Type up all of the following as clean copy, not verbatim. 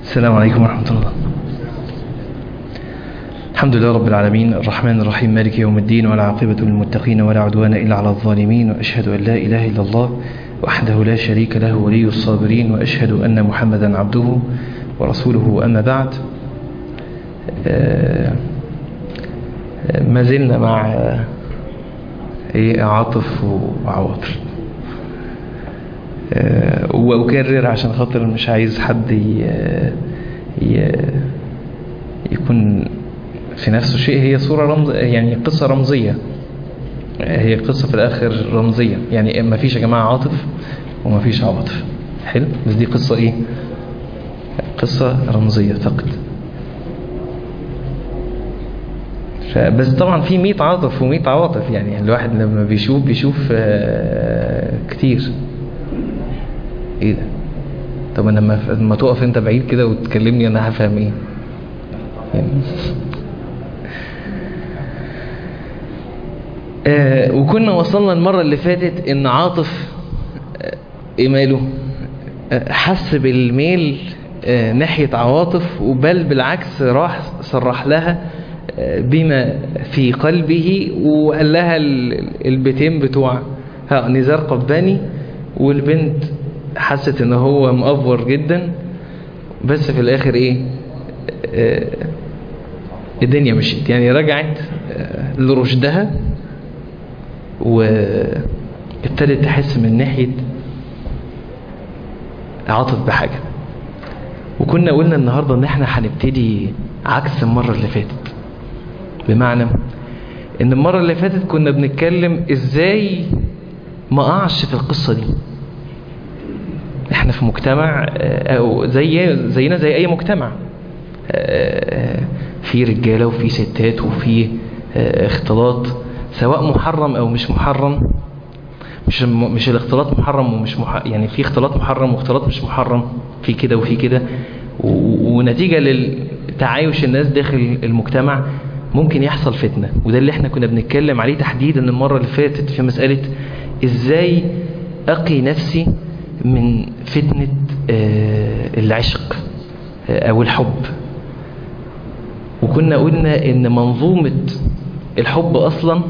السلام عليكم ورحمة الله. الحمد لله رب العالمين الرحمن الرحيم مالك يوم الدين، ولا عاقبة للمتقين ولا عدوان إلا على الظالمين، وأشهد أن لا إله إلا الله وحده لا شريك له ولي الصابرين، وأشهد أن محمدا عبده ورسوله. أما بعد، ما زلنا مع عاطف وعواطف، وأكرر عشان خاطر مش عايز حد يكون في نفسه شيء. هي صورة رمز، يعني قصة رمزية، هي قصة في الآخر رمزية. يعني ما فيش يا جماعة عاطف وما فيش عواطف، حلو، بس دي قصة إيه؟ قصة رمزية فقط. بس طبعا في 100 عاطف و100 عواطف، يعني الواحد لما بيشوف كتير. ايه ده؟ طب انا لما تقف انت بعيد كده وتكلمني انا هفهم ايه يعني؟ وكنا وصلنا المرة اللي فاتت ان عاطف ايه ماله؟ حس بالميل ناحية عواطف، وبل بالعكس راح صرح لها بما في قلبه، وقال لها البيتين بتوع نزار قباني. والبنت حست ان هو مأفور جدا، بس في الاخر ايه؟ الدنيا مشيت، يعني رجعت لرشدها، وابتدت تحس من ناحية عاطف بحاجة. وكنا قلنا النهاردة ان احنا هنبتدي عكس المرة اللي فاتت، بمعنى ان المرة اللي فاتت كنا بنتكلم ازاي ما اقعش في القصة دي. احنا في مجتمع او زينا زي اي مجتمع، في رجالة وفي ستات وفي اختلاط، سواء محرم او مش محرم. مش الاختلاط محرم ومش يعني في اختلاط محرم واختلاط مش محرم، في كده وفي كده. ونتيجة للتعايش الناس داخل المجتمع ممكن يحصل فتنة، وده اللي احنا كنا بنتكلم عليه تحديدا المرة اللي فاتت في مسألة ازاي اقي نفسي من فتنة العشق او الحب. وكنا قلنا ان منظومة الحب اصلا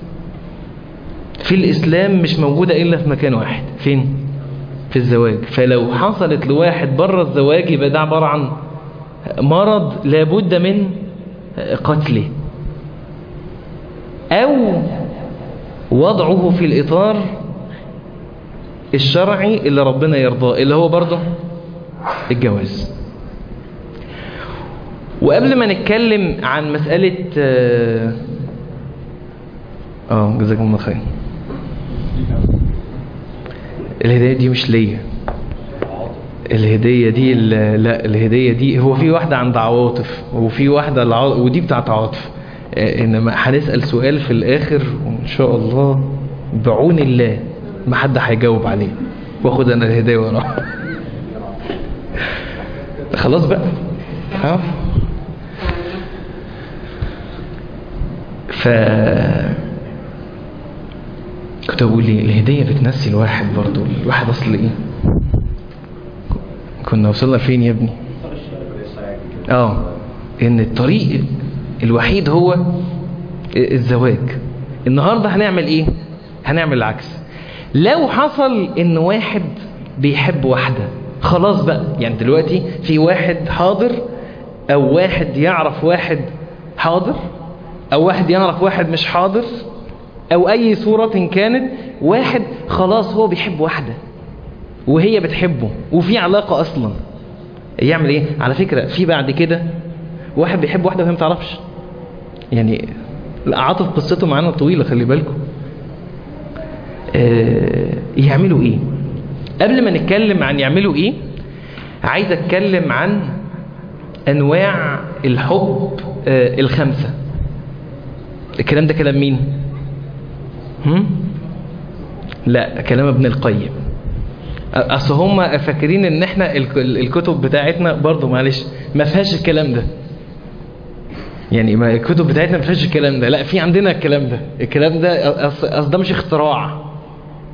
في الاسلام مش موجودة الا في مكان واحد، فين؟ في الزواج. فلو حصلت لواحد بره الزواج يبقى ده عبارة عن مرض لابد من قتله، او وضعه في الاطار الشرعي اللي ربنا يرضاه، اللي هو برضه الجواز. وقبل ما نتكلم عن مسألة جزاكم الله خير، الهدية دي مش ليا، الهدية دي لا، الهدية دي هو في واحدة عند عواطف وفي واحدة ودي بتاعت عواطف. انما هنسأل سؤال في الاخر وان شاء الله بعون الله ما حد هيجاوب عليه، واخد انا الهدايا وراه. خلاص بقى. كنت اقول لي الهدية بتنسي الواحد برضو. الواحد اصل ايه؟ كنا وصلنا فين يا ابني؟ ان الطريق الوحيد هو الزواج. النهاردة هنعمل ايه؟ هنعمل العكس. لو حصل ان واحد بيحب واحدة، خلاص بقى، يعني دلوقتي في واحد حاضر، او واحد يعرف واحد حاضر، او واحد يعرف واحد مش حاضر، او اي صورة كانت، واحد خلاص هو بيحب واحدة وهي بتحبه وفي علاقة اصلا. يعمل ايه؟ على فكرة في بعد كده واحد بيحب واحدة وهي متعرفش، يعني عاطف قصته معانا طويلة، خلي بالكم. يعملوا ايه؟ قبل ما نتكلم عن يعملوا ايه، عايز اتكلم عن انواع الحب الخمسة. الكلام ده كلام مين؟ لا، كلام ابن القيم. اصل هم فاكرين ان احنا الكتب بتاعتنا برضو معلش ما فيهاش الكلام ده، يعني ما الكتب بتاعتنا ما فيهاش الكلام ده. لا، في عندنا الكلام ده. الكلام ده اصل ده مش اختراع،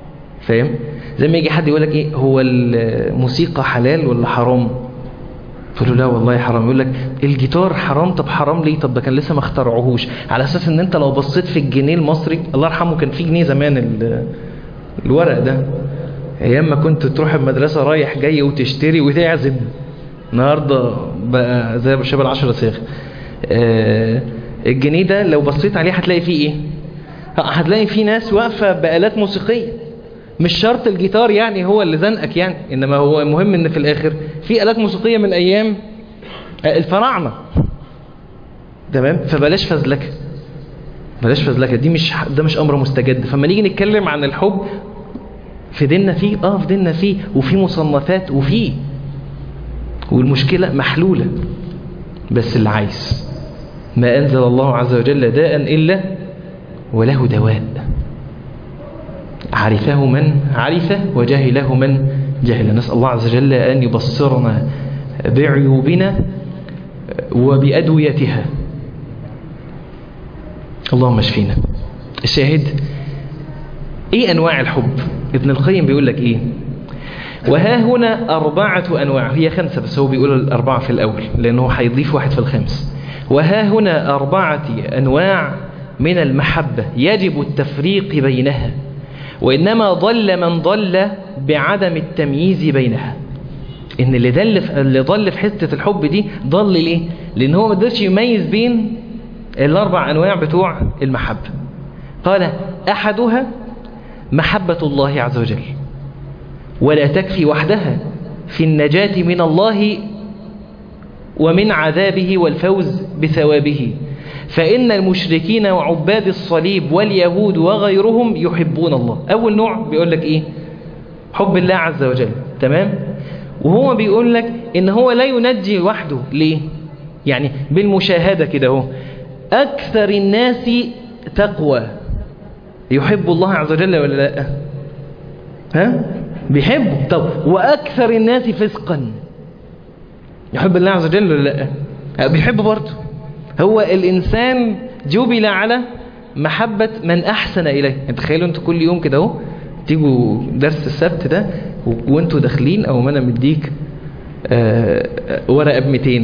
فاهم؟ زي ما يجي حد يقول لك ايه، هو الموسيقى حلال ولا حرام؟ تقول له لا والله حرام. يقول لك الجيتار حرام. طب حرام ليه؟ طب ده كان لسه ما اخترعوهوش. على اساس ان انت لو بصيت في الجنيه المصري، الله يرحمه كان في جنيه زمان الورق ده، ايام ما كنت تروح المدرسة رايح جاي وتشتري وتعزم. النهاردة بقى زي شبه 10 صاغ. الجنيه ده لو بصيت عليه هتلاقي فيه ايه؟ هتلاقي فيه ناس واقفة بآلات موسيقية. مش شرط الجيتار يعني هو اللي زنقك يعني، انما هو المهم ان في الاخر في آلات موسيقية من ايام الفراعنة. تمام؟ فبلاش فزلكة، بلاش فزلكة. ده مش امر مستجد. فما نيجي نتكلم عن الحب في ديننا فيه، في ديننا فيه، وفي مصنفات وفيه، والمشكلة محلولة. بس اللي عايز، ما أنزل الله عز وجل داء إلا وله دواء، عرفه من عرفه وجهله من جهل. نسأل الله عز وجل أن يبصرنا بعيوبنا وبأدويتها. اللهم اشفينا. الشاهد ايه انواع الحب؟ ابن القيم بيقول لك ايه؟ وها هنا 4 أنواع. هي 5 بس هو بيقول الأربعة في الأول لأنه هيضيف 1 في الخامس. وها هنا 4 أنواع من المحبة يجب التفريق بينها، وإنما ضل من ضل بعدم التمييز بينها. إن اللي ضل في حتة الحب دي ضل ليه؟ لأن هو ما قدرش يميز بين ال4 أنواع بتوع المحبة. قال أحدها محبة الله عز وجل، ولا تكفي وحدها في النجاة من الله ومن عذابه والفوز بثوابه، فإن المشركين وعباد الصليب واليهود وغيرهم يحبون الله. أول نوع بيقول لك إيه؟ حب الله عز وجل. تمام؟ وهو بيقول لك إن هو لا ينجي وحده. ليه؟ يعني بالمشاهدة كده هو أكثر الناس تقوى يحب الله عز وجل ولا لا؟ ها؟ بيحبه. طب وأكثر الناس فسقا يحب الله عز وجل ولا لا؟ بيحبه برضه. هو الإنسان جبل على محبة من أحسن إليه. تخيلوا أنتوا كل يوم كده اهو تيجوا درس السبت ده وأنتوا داخلين، أو ما أنا مديك ورقة ب200.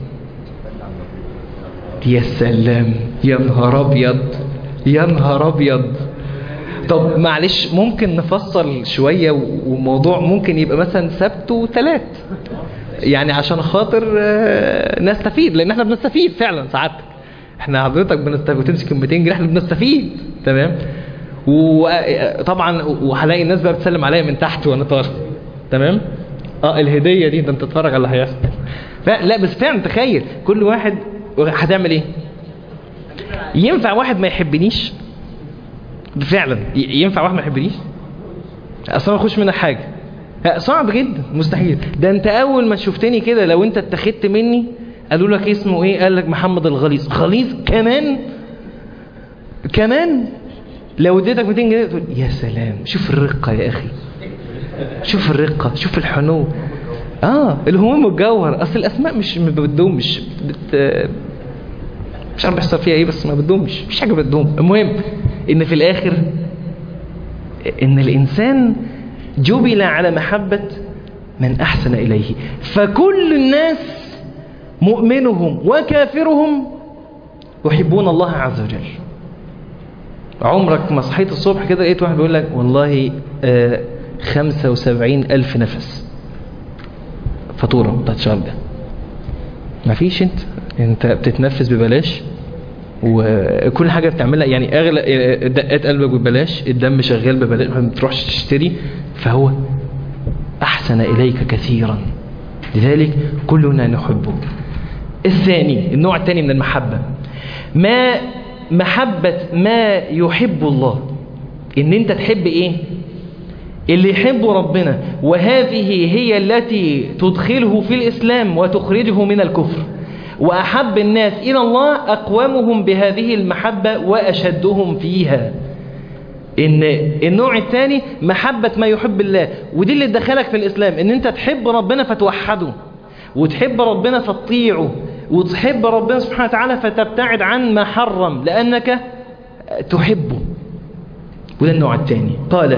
يا سلام، يا نهار أبيض، يا نهار أبيض. طب معلش ممكن نفصل شوية، وموضوع ممكن يبقى مثلا سبت وثلاث، يعني عشان خاطر نستفيد، لان احنا بنستفيد فعلا ساعتك. احنا حضرتك بنستفيد وتمسك 200 جنيه، احنا بنستفيد. تمام؟ وطبعا وهلاقي الناس بقى بتسلم عليا من تحت وانا طالع. تمام؟ الهدية دي ده انت تتفرج على اللي هيحصل. لا بس فعلا تخيل كل واحد هتعمل ايه. ينفع واحد ما يحبنيش؟ فعلا ينفع واحد ما يحبنيش؟ اصلا ما اخش منك حاجه. صعب جدا، مستحيل. ده انت اول ما شفتني كده لو انت اتخذت مني قالوا لك اسمه ايه؟ قال لك محمد الغليظ. غليظ كمان لو اديتك 200 جنيه تقول يا سلام، شوف الرقه يا اخي، شوف الرقه، شوف الحنو. الهموم والجوهر. اصل الاسماء مش بتدومش، مش عارف بيحصل فيها ايه، بس ما بتدومش، مش حاجه بتدوم. المهم ان في الاخر ان الانسان جبل على محبة من احسن اليه. فكل الناس مؤمنهم وكافرهم يحبون الله عز وجل. عمرك ما صحيت الصبح كده لقيت واحد بيقول لك والله 75,000 نفس فاتورة بتاعت الشهر ده؟ ما فيش. انت بتتنفس ببلاش، وكل حاجة بتعملها يعني اغلى، دقات قلبك ببلاش، الدم شغال ببلاش، ما بتروحش تشتري. فهو احسن اليك كثيرا، لذلك كلنا نحبه. الثاني، النوع الثاني من المحبة، محبة ما يحب الله. ان انت تحب ايه؟ اللي يحب ربنا، وهذه هي التي تدخله في الإسلام وتخرجه من الكفر. وأحب الناس إلى الله أقوامهم بهذه المحبة وأشدهم فيها. إن النوع الثاني محبة ما يحب الله، ودي اللي تدخلك في الإسلام، إن أنت تحب ربنا فتوحده، وتحب ربنا فتطيعه، وتحب ربنا سبحانه وتعالى فتبتعد عن ما حرم لأنك تحبه. وده النوع الثاني. قال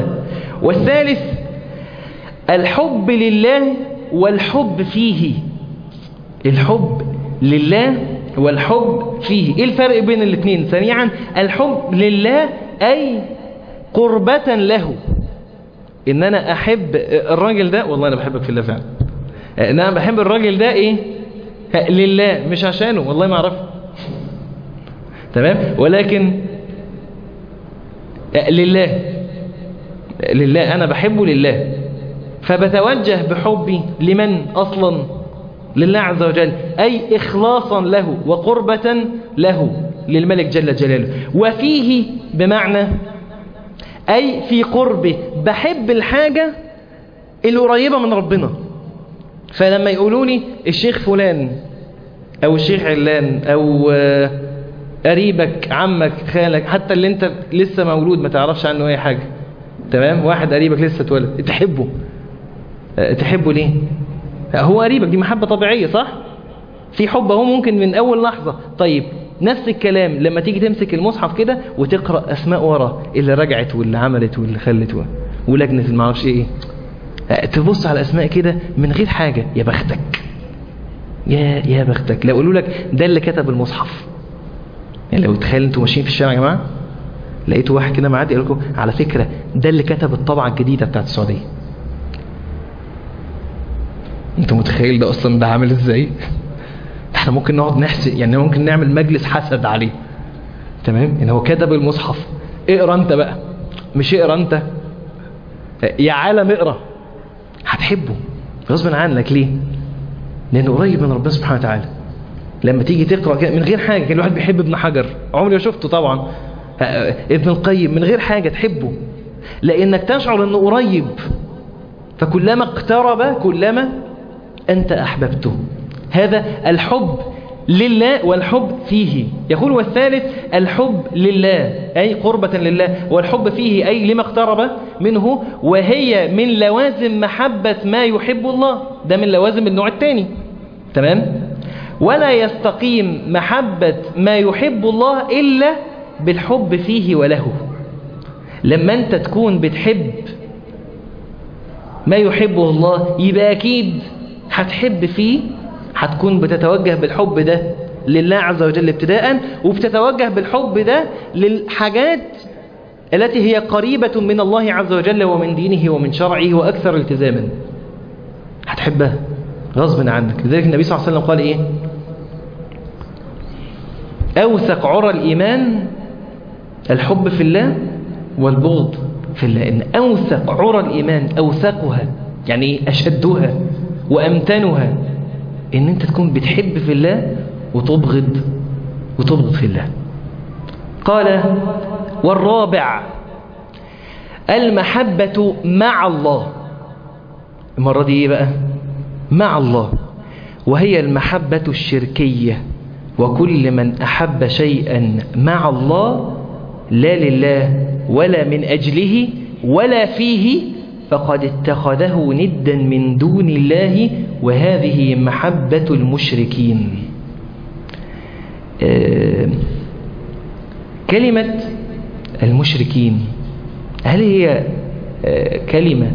والثالث الحب لله والحب فيه. الحب لله والحب فيه. ايه الفرق بين الاثنين سريعا؟ الحب لله اي قربة له، ان انا احب الراجل ده، والله انا بحبك في الله فعلا، ان انا بحب الراجل ده ايه لله، مش عشانه والله ما اعرفه، تمام، ولكن لله انا بحبه لله، فبتوجه بحبي لمن اصلا؟ لله عز وجل، اي اخلاصا له وقربة له للملك جل جلاله. وفيه بمعنى اي في قربه، بحب الحاجة القريبة من ربنا. فلما يقولوا لي الشيخ فلان او الشيخ علان او قريبك عمك خالك، حتى اللي انت لسه مولود ما تعرفش عنه اي حاجة، تمام، واحد قريبك لسه اتولد، تحبه ليه؟ هو قريبك، دي محبة طبيعية صح؟ في حب اهو ممكن من اول لحظة. طيب نفس الكلام لما تيجي تمسك المصحف كده وتقرأ اسماء ورا اللي رجعت واللي عملت واللي خلت ولجنة المعرفش ايه، تبص على الاسماء كده من غير حاجة، يا بختك يا بختك. لو قالوا لك ده اللي كتب المصحف، يعني لو تخيل انتوا ماشيين في الشارع يا جماعة لقيتوا واحد كده معدي يقول لكم على فكرة ده اللي كتب الطبعة الجديدة بتاعت السعودية، انتوا متخيل ده اصلا ده عامل ازاي؟ احنا ممكن نقعد نحسد، يعني ممكن نعمل مجلس حسد عليه، تمام، ان هو كتب المصحف. اقرا انت بقى، مش اقرا انت يا عالم، اقرا، هتحبه غصب عنك. ليه؟ لانه قريب من ربنا سبحانه وتعالى. لما تيجي تقرا كده من غير حاجه، كان الواحد بيحب ابن حجر، عمري ما شفته طبعا، ابن القيم، من غير حاجه تحبه لانك تشعر انه قريب، فكلما اقترب كلما انت احببته. هذا الحب لله والحب فيه. يقول والثالث الحب لله أي قربة لله، والحب فيه أي لما اقترب منه، وهي من لوازم محبة ما يحب الله، ده من لوازم النوع الثاني، تمام. ولا يستقيم محبة ما يحب الله إلا بالحب فيه وله. لما أنت تكون بتحب ما يحبه الله يبقى أكيد هتحب فيه، هتكون بتتوجه بالحب ده لله عز وجل ابتداء، وبتتوجه بالحب ده للحاجات التي هي قريبة من الله عز وجل ومن دينه ومن شرعه وأكثر التزاما، هتحبها غصب عنك. لذلك النبي صلى الله عليه وسلم قال إيه؟ أوثق عرى الإيمان الحب في الله والبغض في الله. إن أوثق عرى الإيمان، أوثقها يعني أشدها وأمتنها، إن أنت تكون بتحب في الله وتبغض في الله. قال والرابع المحبة مع الله. المرة دي إيه بقى؟ مع الله، وهي المحبة الشركية. وكل من أحب شيئا مع الله لا لله ولا من أجله ولا فيه فقد اتخذه ندا من دون الله، وهذه محبة المشركين. كلمة المشركين هل هي كلمة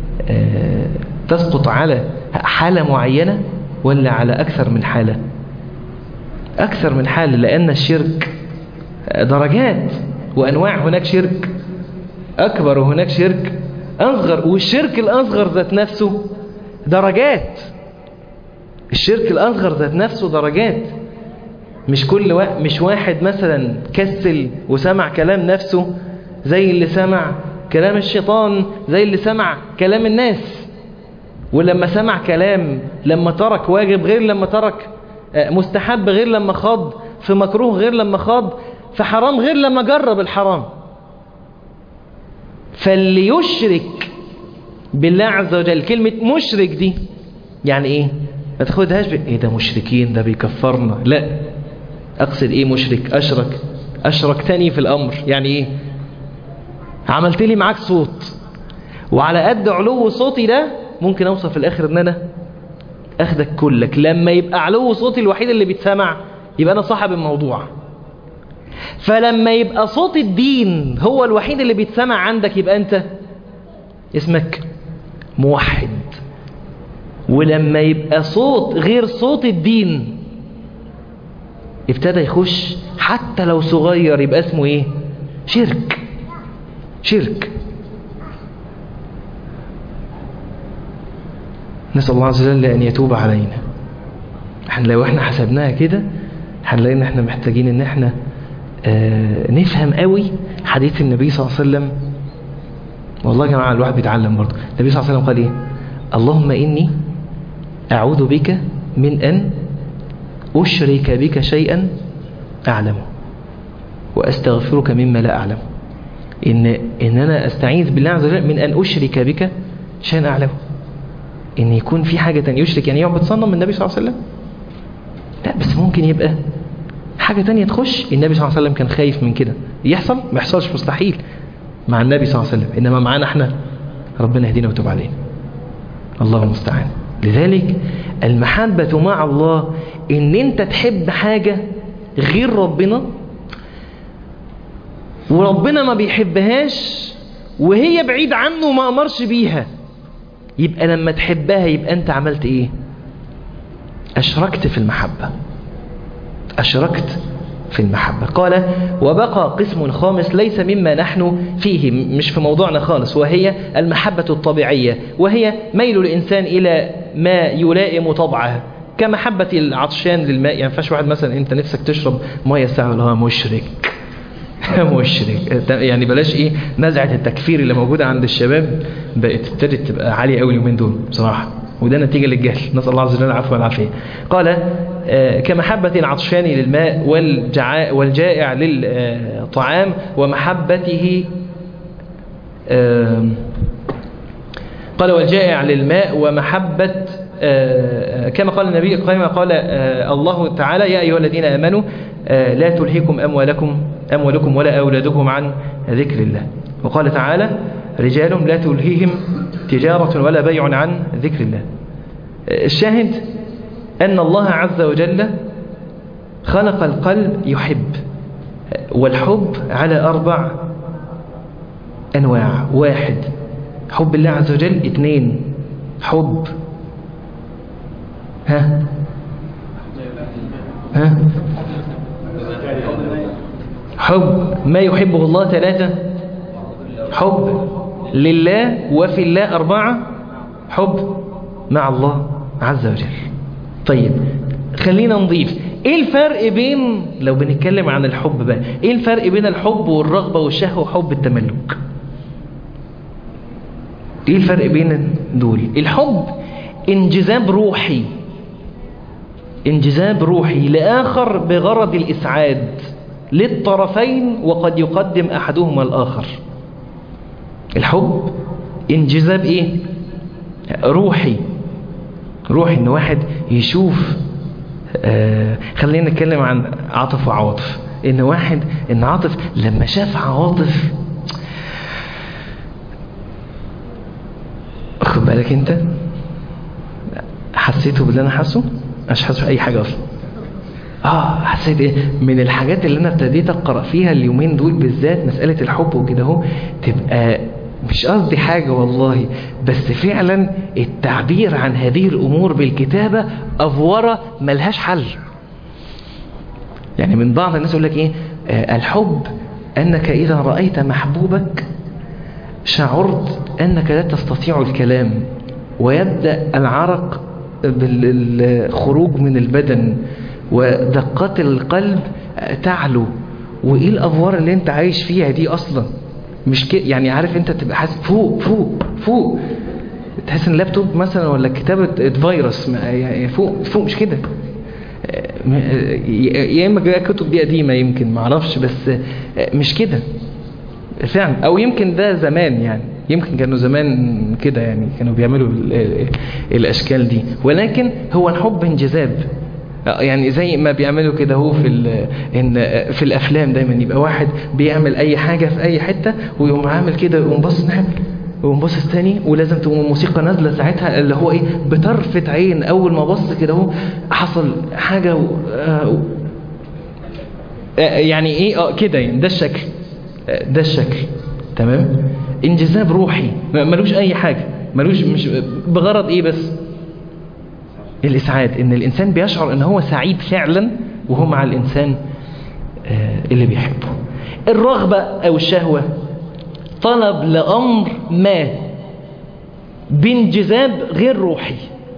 تسقط على حالة معينة ولا على أكثر من حالة؟ أكثر من حالة، لأن الشرك درجات وأنواع. هناك شرك أكبر وهناك شرك أصغر، والشرك الأصغر ذات نفسه درجات. الشرك الأصغر ذات نفسه درجات. مش واحد مثلا كسل وسمع كلام نفسه زي اللي سمع كلام الشيطان، زي اللي سمع كلام الناس. ولما سمع كلام، لما ترك واجب غير لما ترك مستحب، غير لما خاض في مكروه، غير لما خاض في حرام، غير لما جرب الحرام. فاللي يشرك بالله عز وجل، كلمة مشرك دي يعني ايه؟ ما تاخدهاش ايه ده مشركين ده بيكفرنا، لا، اقصد ايه مشرك؟ اشركتني في الامر. يعني ايه؟ عملت لي معاك صوت، وعلى قد علو صوتي ده ممكن اوصل في الاخر ان انا اخدك كلك. لما يبقى علو صوتي الوحيد اللي بيتسمع يبقى انا صاحب الموضوع. فلما يبقى صوت الدين هو الوحيد اللي بيتسمع عندك يبقى انت اسمك موحد. ولما يبقى صوت غير صوت الدين ابتدى يخش حتى لو صغير يبقى اسمه ايه؟ شرك. شرك. نسأل الله عز وجل أن يتوب علينا. لو احنا حسبناها كده هنلاقي ان احنا محتاجين ان احنا نفهم قوي حديث النبي صلى الله عليه وسلم. والله يا جماعة الواحد بيتعلم برضه. النبي صلى الله عليه وسلم قال ايه؟ اللهم إني أعوذ بك من أن أشرك بك شيئا أعلمه وأستغفرك مما لا أعلم. إن أنا أستعيذ بالله عز وجل من أن أشرك بك شيئا أعلمه. إن يكون في حاجة تانية يشرك، يعني يعبد صنم النبي صلى الله عليه وسلم؟ لا، بس ممكن يبقى حاجة تانية تخش. النبي صلى الله عليه وسلم كان خايف من كده. يحصل؟ ما يحصلش، مستحيل مع النبي صلى الله عليه وسلم، إنما معانا احنا ربنا يهدينا ويتوب علينا. الله المستعان. لذلك المحبة مع الله إن أنت تحب حاجة غير ربنا وربنا ما بيحبهاش وهي بعيد عنه ما أمرش بيها، يبقى لما تحبها يبقى أنت عملت إيه؟ أشركت في المحبة. أشركت في المحبة. قال وبقى قسم خامس ليس مما نحن فيه، مش في موضوعنا خالص، وهي المحبة الطبيعية، وهي ميل الإنسان إلى ما يلائم طبعه كمحبة العطشان للماء. يعني فاش واحد مثلا أنت نفسك تشرب مية ساعة اللي هو مشرك مشرك. يعني بلاش إيه نزعة التكفير اللي موجودة عند الشباب بقت ابتدت تبقى عالية قوي اليومين دول بصراحة، وده نتيجة للجهل، نسأل الله عز وجل العفو والعافية. قال كمحبة العطشان للماء والجائع للطعام ومحبته قال والجائع للماء ومحبة كما قال النبي، كما قال الله تعالى يا أيها الذين آمنوا لا تلهكم أموالكم ولا أولادكم عن ذكر الله. وقال تعالى رجال لا تلهيهم تجارة ولا بيع عن ذكر الله. الشاهد أن الله عز وجل خلق القلب يحب، والحب على 4 أنواع. 1 حب الله عز وجل. 2 حب حب ما يحبه الله. 3 حب لله وفي الله. 4 حب مع الله عز وجل. طيب خلينا نضيف ايه الفرق بين، لو بنتكلم عن الحب بقى، ايه الفرق بين الحب والرغبة والشهوة وحب التملك؟ ايه الفرق بين دول؟ الحب انجذاب روحي، انجذاب روحي لآخر بغرض الإسعاد للطرفين وقد يقدم أحدهما الآخر. الحب انجذاب ايه؟ روحي. روحي ان واحد يشوف خلينا نتكلم عن عاطف وعواطف. ان عاطف لما شاف عواطف، خد بالك انت حسيته باللي انا حاسه؟ مش حاسس باي حاجه اصلا. حسيت ايه؟ من الحاجات اللي انا ابتديت اقرا فيها اليومين دول بالذات مساله الحب وكده اهو، تبقى مش قصدي حاجة والله، بس فعلا التعبير عن هذه الأمور بالكتابة أفورة ملهاش حل. يعني من بعض الناس يقول لك إيه الحب أنك إذا رأيت محبوبك شعرت أنك لا تستطيع الكلام ويبدأ العرق بالخروج من البدن ودقات القلب تعلو. وإيه الأفوار اللي أنت عايش فيها دي أصلا؟ مش كده يعني، عارف انت تبقى حاسس فوق فوق فوق، تحس ان اللابتوب مثلا ولا كتابة فيروس يعني فوق فوق، مش كده. يا اما الكتب دي قديمة يمكن ما اعرفش، بس مش كده فعلا. او يمكن ده زمان، يعني يمكن كانوا زمان كده يعني كانوا بيعملوا الاشكال دي، ولكن هو الحب انجذاب. يعني زي ما بيعملوا كده هو في الافلام دايما يبقى واحد بيعمل اي حاجة في اي حتة ويقوم عامل كده ويقوم باصص ناحية ويقوم باصص تاني، ولازم تقوم الموسيقى نازله ساعتها اللي هو ايه بطرفة عين. اول ما بص كده هو حصل حاجة يعني ايه كده يعني. ده الشكل تمام. انجذاب روحي ملوش اي حاجة، ملوش مش بغرض ايه، بس الإسعاد، إن الإنسان بيشعر إن هو سعيد فعلا وهو مع الإنسان اللي بيحبه. الرغبة أو الشهوة طلب لأمر ما بانجذاب غير روحي.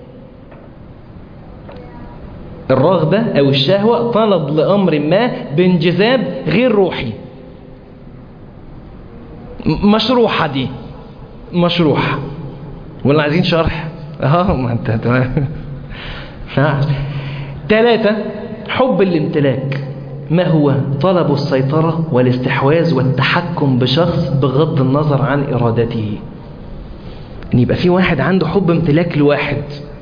الرغبة أو الشهوة طلب لأمر ما بانجذاب غير روحي. مشروحة دي، مشروحة ولا عايزين شرح؟ ما انت تمام. 3 حب الامتلاك. ما هو؟ طلب السيطرة والاستحواذ والتحكم بشخص بغض النظر عن إرادته. ان يبقى في واحد عنده حب امتلاك لواحد،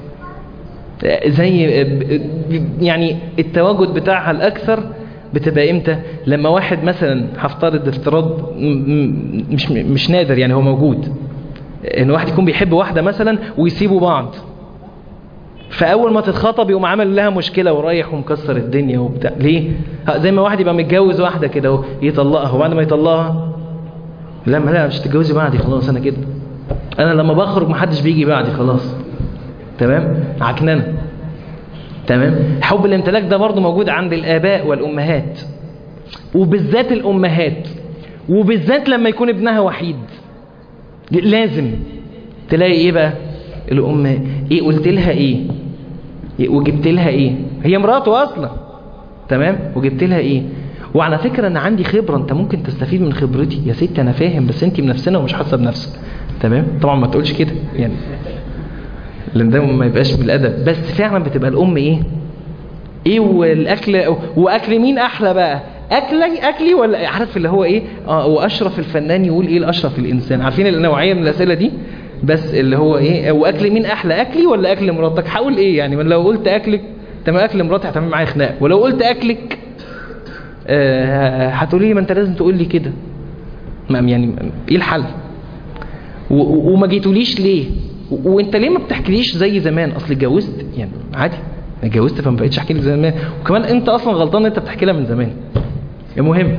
زي يعني التواجد بتاعها الأكثر بتبقى امتى؟ لما واحد مثلا، هفترض افتراض مش نادر يعني، هو موجود، ان واحد يكون بيحب واحدة مثلا ويسيبوا بعض، فاول ما تتخطب يقوم عامل لها مشكلة ورايح ومكسر الدنيا وبتاع. ليه؟ زي ما واحد يبقى متجوز واحدة كده يطلقها، وبعد ما يطلقها لا مش تتجوزي بعدي خلاص، انا كده، انا لما بخرج محدش بيجي بعدي خلاص، تمام، عكننه. تمام. حب الامتلاك ده برضو موجود عند الآباء والأمهات، وبالذات الأمهات، وبالذات لما يكون ابنها وحيد، لازم تلاقي ايه بقى الأم، ايه قلت لها ايه وجبت لها ايه، هي مراته أصلا، تمام، وجبت لها ايه. وعلى فكرة انا عندي خبرة، انت ممكن تستفيد من خبرتي يا ستي، انا فاهم، بس انت منفسنة ومش حاسة بنفسك، تمام. طبعا ما تقولش كده يعني، لان ده ما يبقاش بالادب، بس فعلا بتبقى الام ايه والاكل، واكل مين احلى بقى، اكلي ولا عارف اللي هو ايه، واشرف الفنان يقول ايه الاشرف الانسان، عارفين النوعيه من الاسئله دي، بس اللي هو ايه، واكل مين احلى، اكلي ولا اكل مراتك، هقول ايه يعني، لو قلت اكلك تمام، اكل مراتي هتعمل معايا خناق، ولو قلت اكلك هتقولي لي ما انت لازم تقول لي كده، يعني ايه الحل، وما جيتوليش ليه، وانت ليه ما بتحكيليش زي زمان، اصل اتجوزت يعني عادي، اتجوزت فما بقتش احكي لك زي زمان، وكمان انت اصلا غلطان ان انت بتحكي لها من زمان. المهم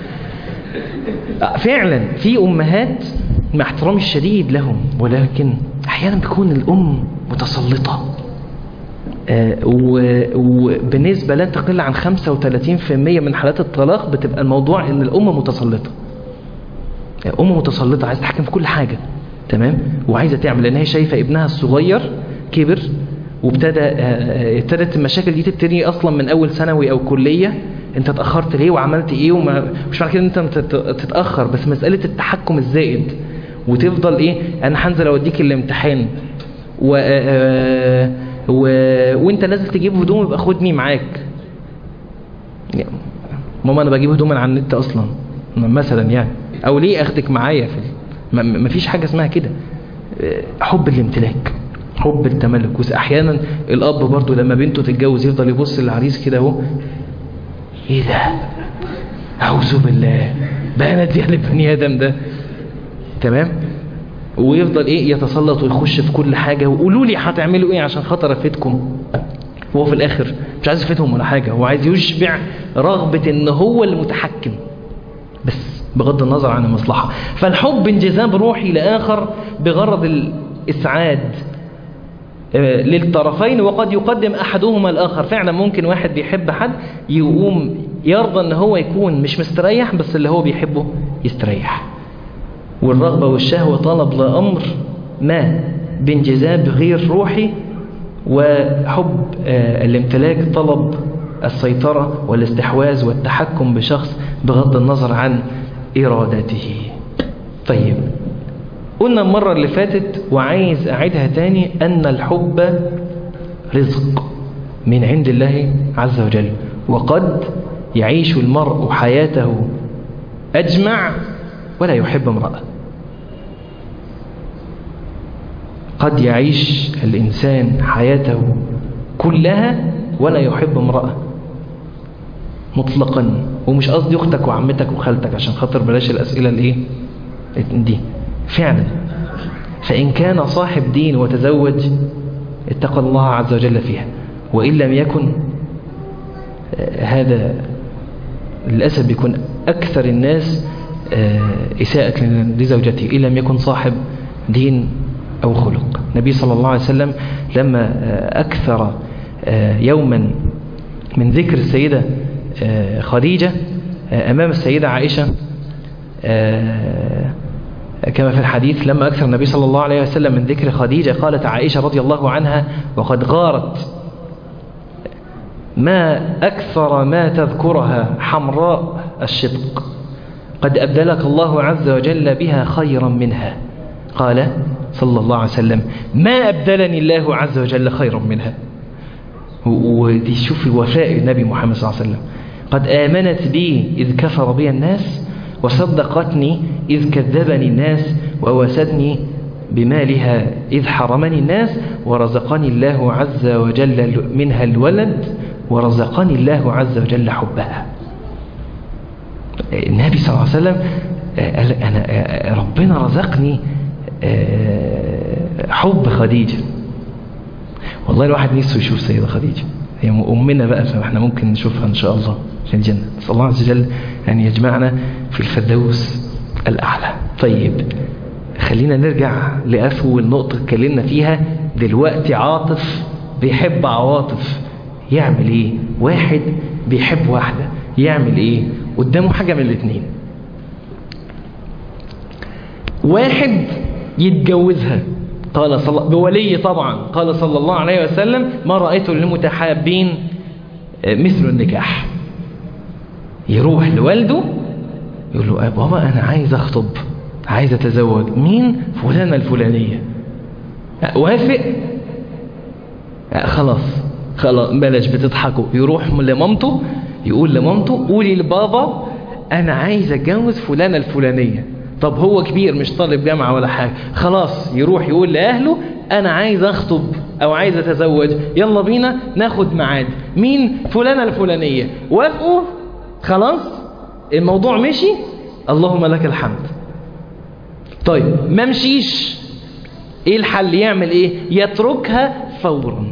فعلا في امهات مع احترامي الشديد لهم، ولكن احيانا بيكون الام متسلطه، وبنسبه لا تقل عن 35% من حالات الطلاق بتبقى الموضوع ان الام متسلطه، ام متسلطه عايزه تتحكم في كل حاجه، تمام، وعايزه تعمل، لان هي شايفه ابنها الصغير كبر ابتدت المشاكل دي تبتدي اصلا من اول ثانوي او كليه، انت اتاخرت ليه وعملت ايه، مش معنى كده ان انت تتاخر، بس مساله التحكم الزائد، وتفضل ايه، انا هنزل اوديك الامتحان وانت نازل تجيب هدوم يبقى خدني معاك، ماما انا بجيب هدوم من على النت اصلا مثلا يعني، او ليه اخدك معايا مفيش حاجه اسمها كده. حب الامتلاك، حب التملك. واحيانا الاب برضو لما بنته تتجوز يفضل يبص للعريس كده اهو، ايه ده، اعوذ بالله، بقى انا دي البني ادم ده، تمام، ويفضل ايه يتسلط ويخش في كل حاجه، وقولوا لي هتعملوا ايه عشان خاطر افيدكم، وهو في الاخر مش عايز يفيدهم ولا حاجه، هو عايز يشبع رغبه ان هو المتحكم بس بغض النظر عن المصلحه. فالحب انجذاب روحي لاخر بغرض الاسعاد للطرفين، وقد يقدم احدهما الاخر. فعلا ممكن واحد بيحب حد يقوم يرضى ان هو يكون مش مستريح، بس اللي هو بيحبه يستريح. والرغبة والشهوة طلب لأمر ما بانجذاب غير روحي، وحب الامتلاك طلب السيطرة والاستحواذ والتحكم بشخص بغض النظر عن إرادته. طيب، قلنا المرة اللي فاتت وعايز أعيدها تاني أن الحب رزق من عند الله عز وجل، وقد يعيش المرء حياته أجمع ولا يحب امرأة. قد يعيش الإنسان حياته كلها ولا يحب امرأة مطلقا، ومش قصدي أختك وعمتك وخالتك عشان خاطر بلاش الأسئلة الايه دي، فعلا. فإن كان صاحب دين وتزوج اتقى الله عز وجل فيها، وإن لم يكن هذا للأسف بيكون أكثر الناس إساءة لزوجته إن لم يكن صاحب دين أو خلق. النبي صلى الله عليه وسلم لما أكثر يوما من ذكر السيدة خديجة أمام السيدة عائشة، كما في الحديث لما أكثر النبي صلى الله عليه وسلم من ذكر خديجة قالت عائشة رضي الله عنها وقد غارت: ما أكثر ما تذكرها حمراء الشدق، قد أبدلك الله عز وجل بها خيرا منها. قال صلى الله عليه وسلم: ما أبدلني الله عز وجل خيرا منها. ودي شوف وفاء النبي محمد صلى الله عليه وسلم: قد آمنت بي إذ كفر بي الناس، وصدقتني إذ كذبني الناس، ووستني بمالها إذ حرمني الناس، ورزقني الله عز وجل منها الولد، ورزقني الله عز وجل حبها. النبي صلى الله عليه وسلم قال أنا ربنا رزقني حب خديجة. والله الواحد نفسه يشوف سيدة خديجة، هي أمنا بقى، فاحنا ممكن نشوفها إن شاء الله في الجنة. نسأل الله عز وجل أن يجمعنا في الفردوس الأعلى. طيب خلينا نرجع لأول نقطة اتكلمنا فيها دلوقتي. عاطف بيحب عواطف، يعمل ايه؟ واحد بيحب واحدة يعمل ايه؟ قدامه حاجة من الاثنين: واحد يتجوزها، قال بولي طبعا، قال صلى الله عليه وسلم: ما رأيت للمتحابين مثل النكاح. يروح لوالده يقول له: بابا أنا عايز أخطب، عايز أتزوج، مين؟ فلانة الفلانية. وافق؟ خلاص بلاش بتضحكوا. يروح لمامته يقول لمامته: قولي لبابا أنا عايز أتجوز فلانة الفلانية. طب هو كبير مش طالب جامعة ولا حاجة، خلاص يروح يقول لأهله: أنا عايز أخطب أو عايز أتزوج، يلا بينا ناخد ميعاد، مين؟ فلانة الفلانية. وافقوا؟ خلاص الموضوع مشي، اللهم لك الحمد. طيب ما مشيش، ايه الحل؟ يعمل ايه؟ يتركها فورا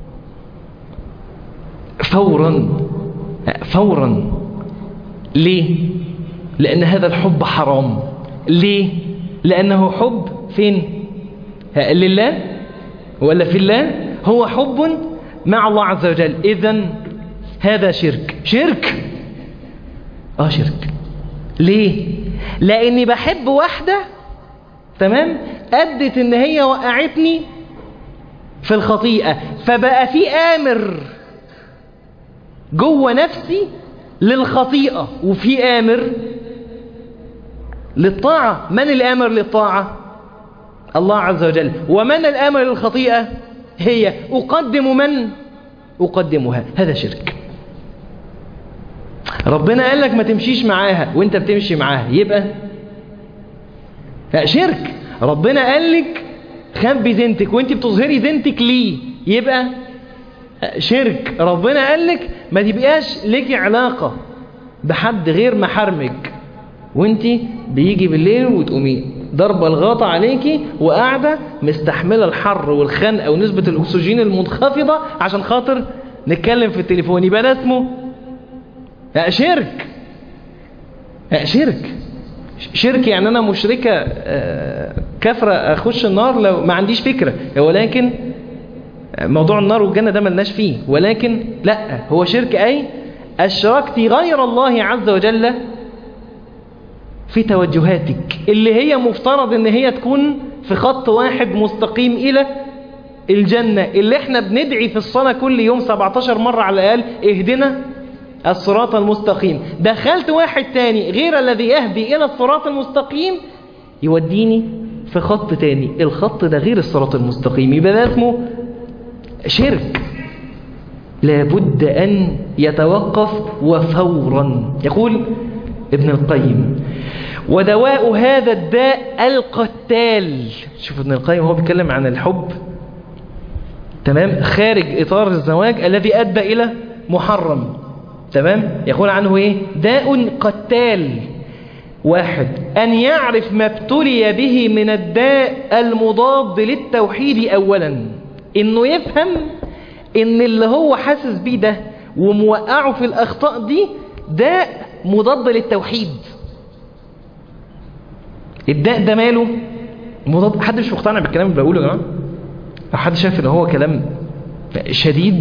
فورا فورا. ليه؟ لأن هذا الحب حرام. ليه؟ لأنه حب فين؟ لله ولا في الله؟ هو حب مع الله عز وجل. إذن هذا شرك. شرك ليه؟ لأني بحب واحدة، تمام، أدت إن هي وقعتني في الخطيئة، فبقى في آمر جوه نفسي للخطيئة وفي آمر للطاعة. من الآمر للطاعة؟ الله عز وجل. ومن الآمر للخطيئة؟ هي. أقدم من؟ أقدمها. هذا شرك. ربنا قال لك ما تمشيش معاها وانت بتمشي معاها، يبقى شرك. ربنا قال لك خبي زينتك وانت بتظهري زينتك ليه، يبقى شرك. ربنا قال لك ما تبقاش لك علاقة بحد غير محارمك وانت بيجي بالليل وتقومي ضربة الغاطة عليكي وقاعدة مستحملة الحر والخنقة ونسبة الأكسجين المنخفضة عشان خاطر نتكلم في التليفون، يبقى ده اسمه شرك. شرك يعني أنا مشركة كفرة أخش النار لو ما عنديش فكرة، ولكن موضوع النار والجنة ده ملناش فيه، ولكن لا، هو شرك أي أشركت غير الله عز وجل في توجهاتك اللي هي مفترض ان هي تكون في خط واحد مستقيم إلى الجنة، اللي احنا بندعي في الصلاة كل يوم 17 مرة على الأقل: اهدنا الصراط المستقيم. دخلت واحد تاني غير الذي يهدي إلى الصراط المستقيم يوديني في خط تاني، الخط ده غير الصراط المستقيم، يبقى ده اسمه شرك. لابد أن يتوقف وفورا. يقول ابن القيم: ودواء هذا الداء القتال. شوف ابن القيم هو بيتكلم عن الحب، تمام، خارج إطار الزواج الذي أدى إلى محرم، تمام، يقول عنه إيه؟ داء قتال. واحد، أن يعرف ما ابتلي به من الداء المضاد للتوحيد. أولا إنه يفهم إن اللي هو حاسس بيه ده وموقعه في الأخطاء دي داء مضاد للتوحيد. الداء ده ماله؟ مضاد. حد مش مقتنع بالكلام اللي بقوله يا جماعة؟ حد شايف ان هو كلام شديد؟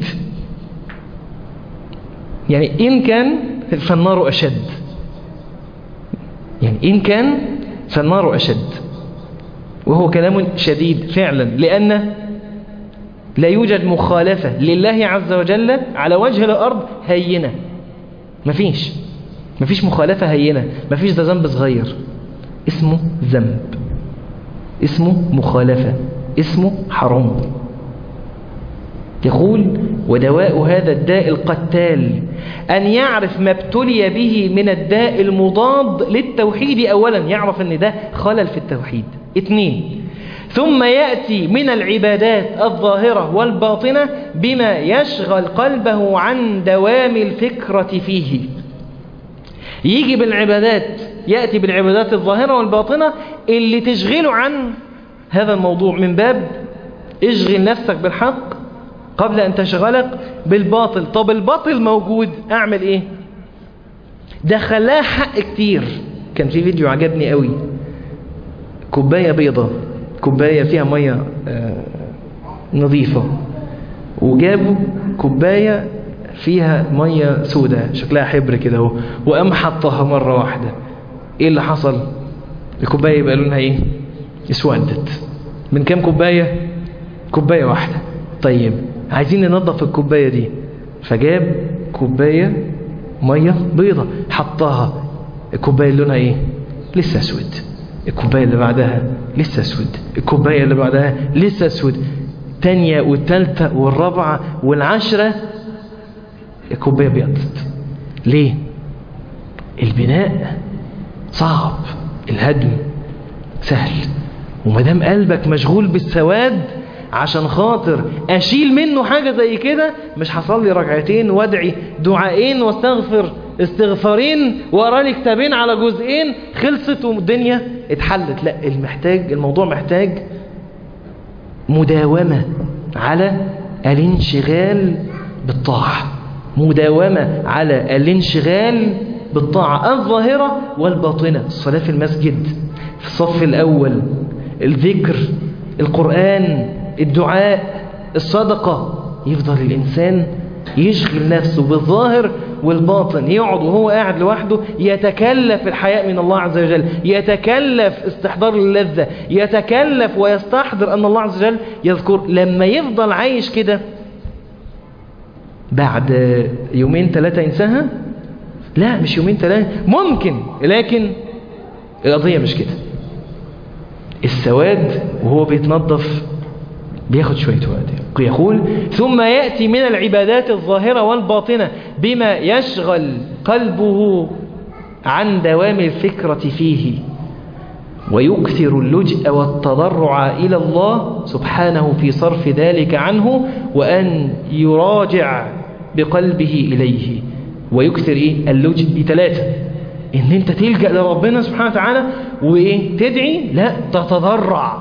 يعني إن كان فالنار أشد، يعني إن كان فالنار أشد، وهو كلام شديد فعلا، لأن لا يوجد مخالفة لله عز وجل على وجه الأرض هينة. مفيش مخالفة هينة، مفيش ده ذنب صغير اسمه ذنب، اسمه مخالفة، اسمه حرام. يقول ودواء هذا الداء القتال أن يعرف ما ابتلي به من الداء المضاد للتوحيد. أولا يعرف أن ده خلل في التوحيد. 2 ثم يأتي من العبادات الظاهرة والباطنة بما يشغل قلبه عن دوام الفكرة فيه. يجي بالعبادات، يأتي بالعبادات الظاهرة والباطنة اللي تشغله عن هذا الموضوع، من باب اشغل نفسك بالحق قبل أن تشغلك بالباطل. طب الباطل موجود، أعمل إيه؟ ده خلاه حق كتير. كان في فيديو عجبني قوي، كوباية بيضة، كوباية فيها مية نظيفة، وجابوا كوباية فيها مية سودة شكلها حبر كده اهو، وقام حطها مرة واحدة. ايه اللي حصل؟ الكوباية يبقى لونها ايه؟ اسودت. من كام كوباية؟ كوباية واحدة. طيب عايزين ننظف الكوباية دي، فجاب كوباية مية بيضة حطها، الكوباية اللي لونها ايه؟ لسه اسود. الكوباية اللي بعدها لسه اسود، الكوباية اللي بعدها لسه اسود، تانية والتالتة والرابعة والعشرة الكوباية بيضت. ليه؟ البناء صعب، الهدم سهل. ومدام قلبك مشغول بالسواد عشان خاطر اشيل منه حاجة زي كده، مش هصلي ركعتين وادعي دعائين واستغفر استغفارين واقرا لي كتابين على جزئين خلصت والدنيا اتحلت. لا، الموضوع محتاج مداومة على الانشغال بالطاعة، مداومة على الانشغال بالطاعة الظاهرة والباطنة. الصلاة في المسجد، في الصف الأول، الذكر، القرآن، الدعاء، الصدقة. يفضل الإنسان يشغل نفسه بالظاهر والباطن، يقعد وهو قاعد لوحده يتكلف الحياء من الله عز وجل، يتكلف استحضار اللذة، يتكلف ويستحضر أن الله عز وجل يذكر. لما يفضل عايش كده بعد 2-3 ينساها؟ لا، مش 2-3 ممكن، لكن القضية مش كده. السواد وهو بيتنظف بياخد شوية وقت. يقول ثم يأتي من العبادات الظاهرة والباطنة بما يشغل قلبه عن دوام الفكرة فيه، ويكثر اللجأ والتضرع إلى الله سبحانه في صرف ذلك عنه، وأن يراجع بقلبه إليه. ويكثر اللجأ 3، إن أنت تلجأ لربنا سبحانه وتعالى تدعي، لا تتضرع.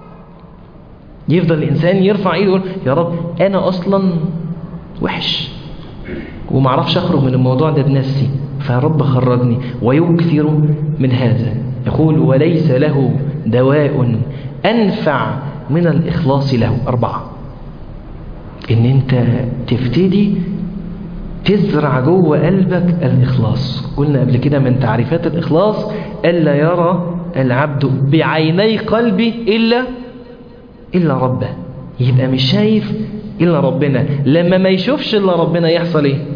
يفضل الإنسان يرفع إيده يقول يا رب أنا أصلا وحش ومعرفش أخرج من الموضوع ده بنفسي، فيا رب خرجني. ويكثر من هذا. يقول وليس له دواء أنفع من الإخلاص له. 4، إن أنت تبتدي تزرع جوه قلبك الإخلاص. قلنا قبل كده من تعريفات الإخلاص ألا يرى العبد بعيني قلبي إلا ربه. يبقى مش شايف إلا ربنا. لما ما يشوفش إلا ربنا يحصل إيه؟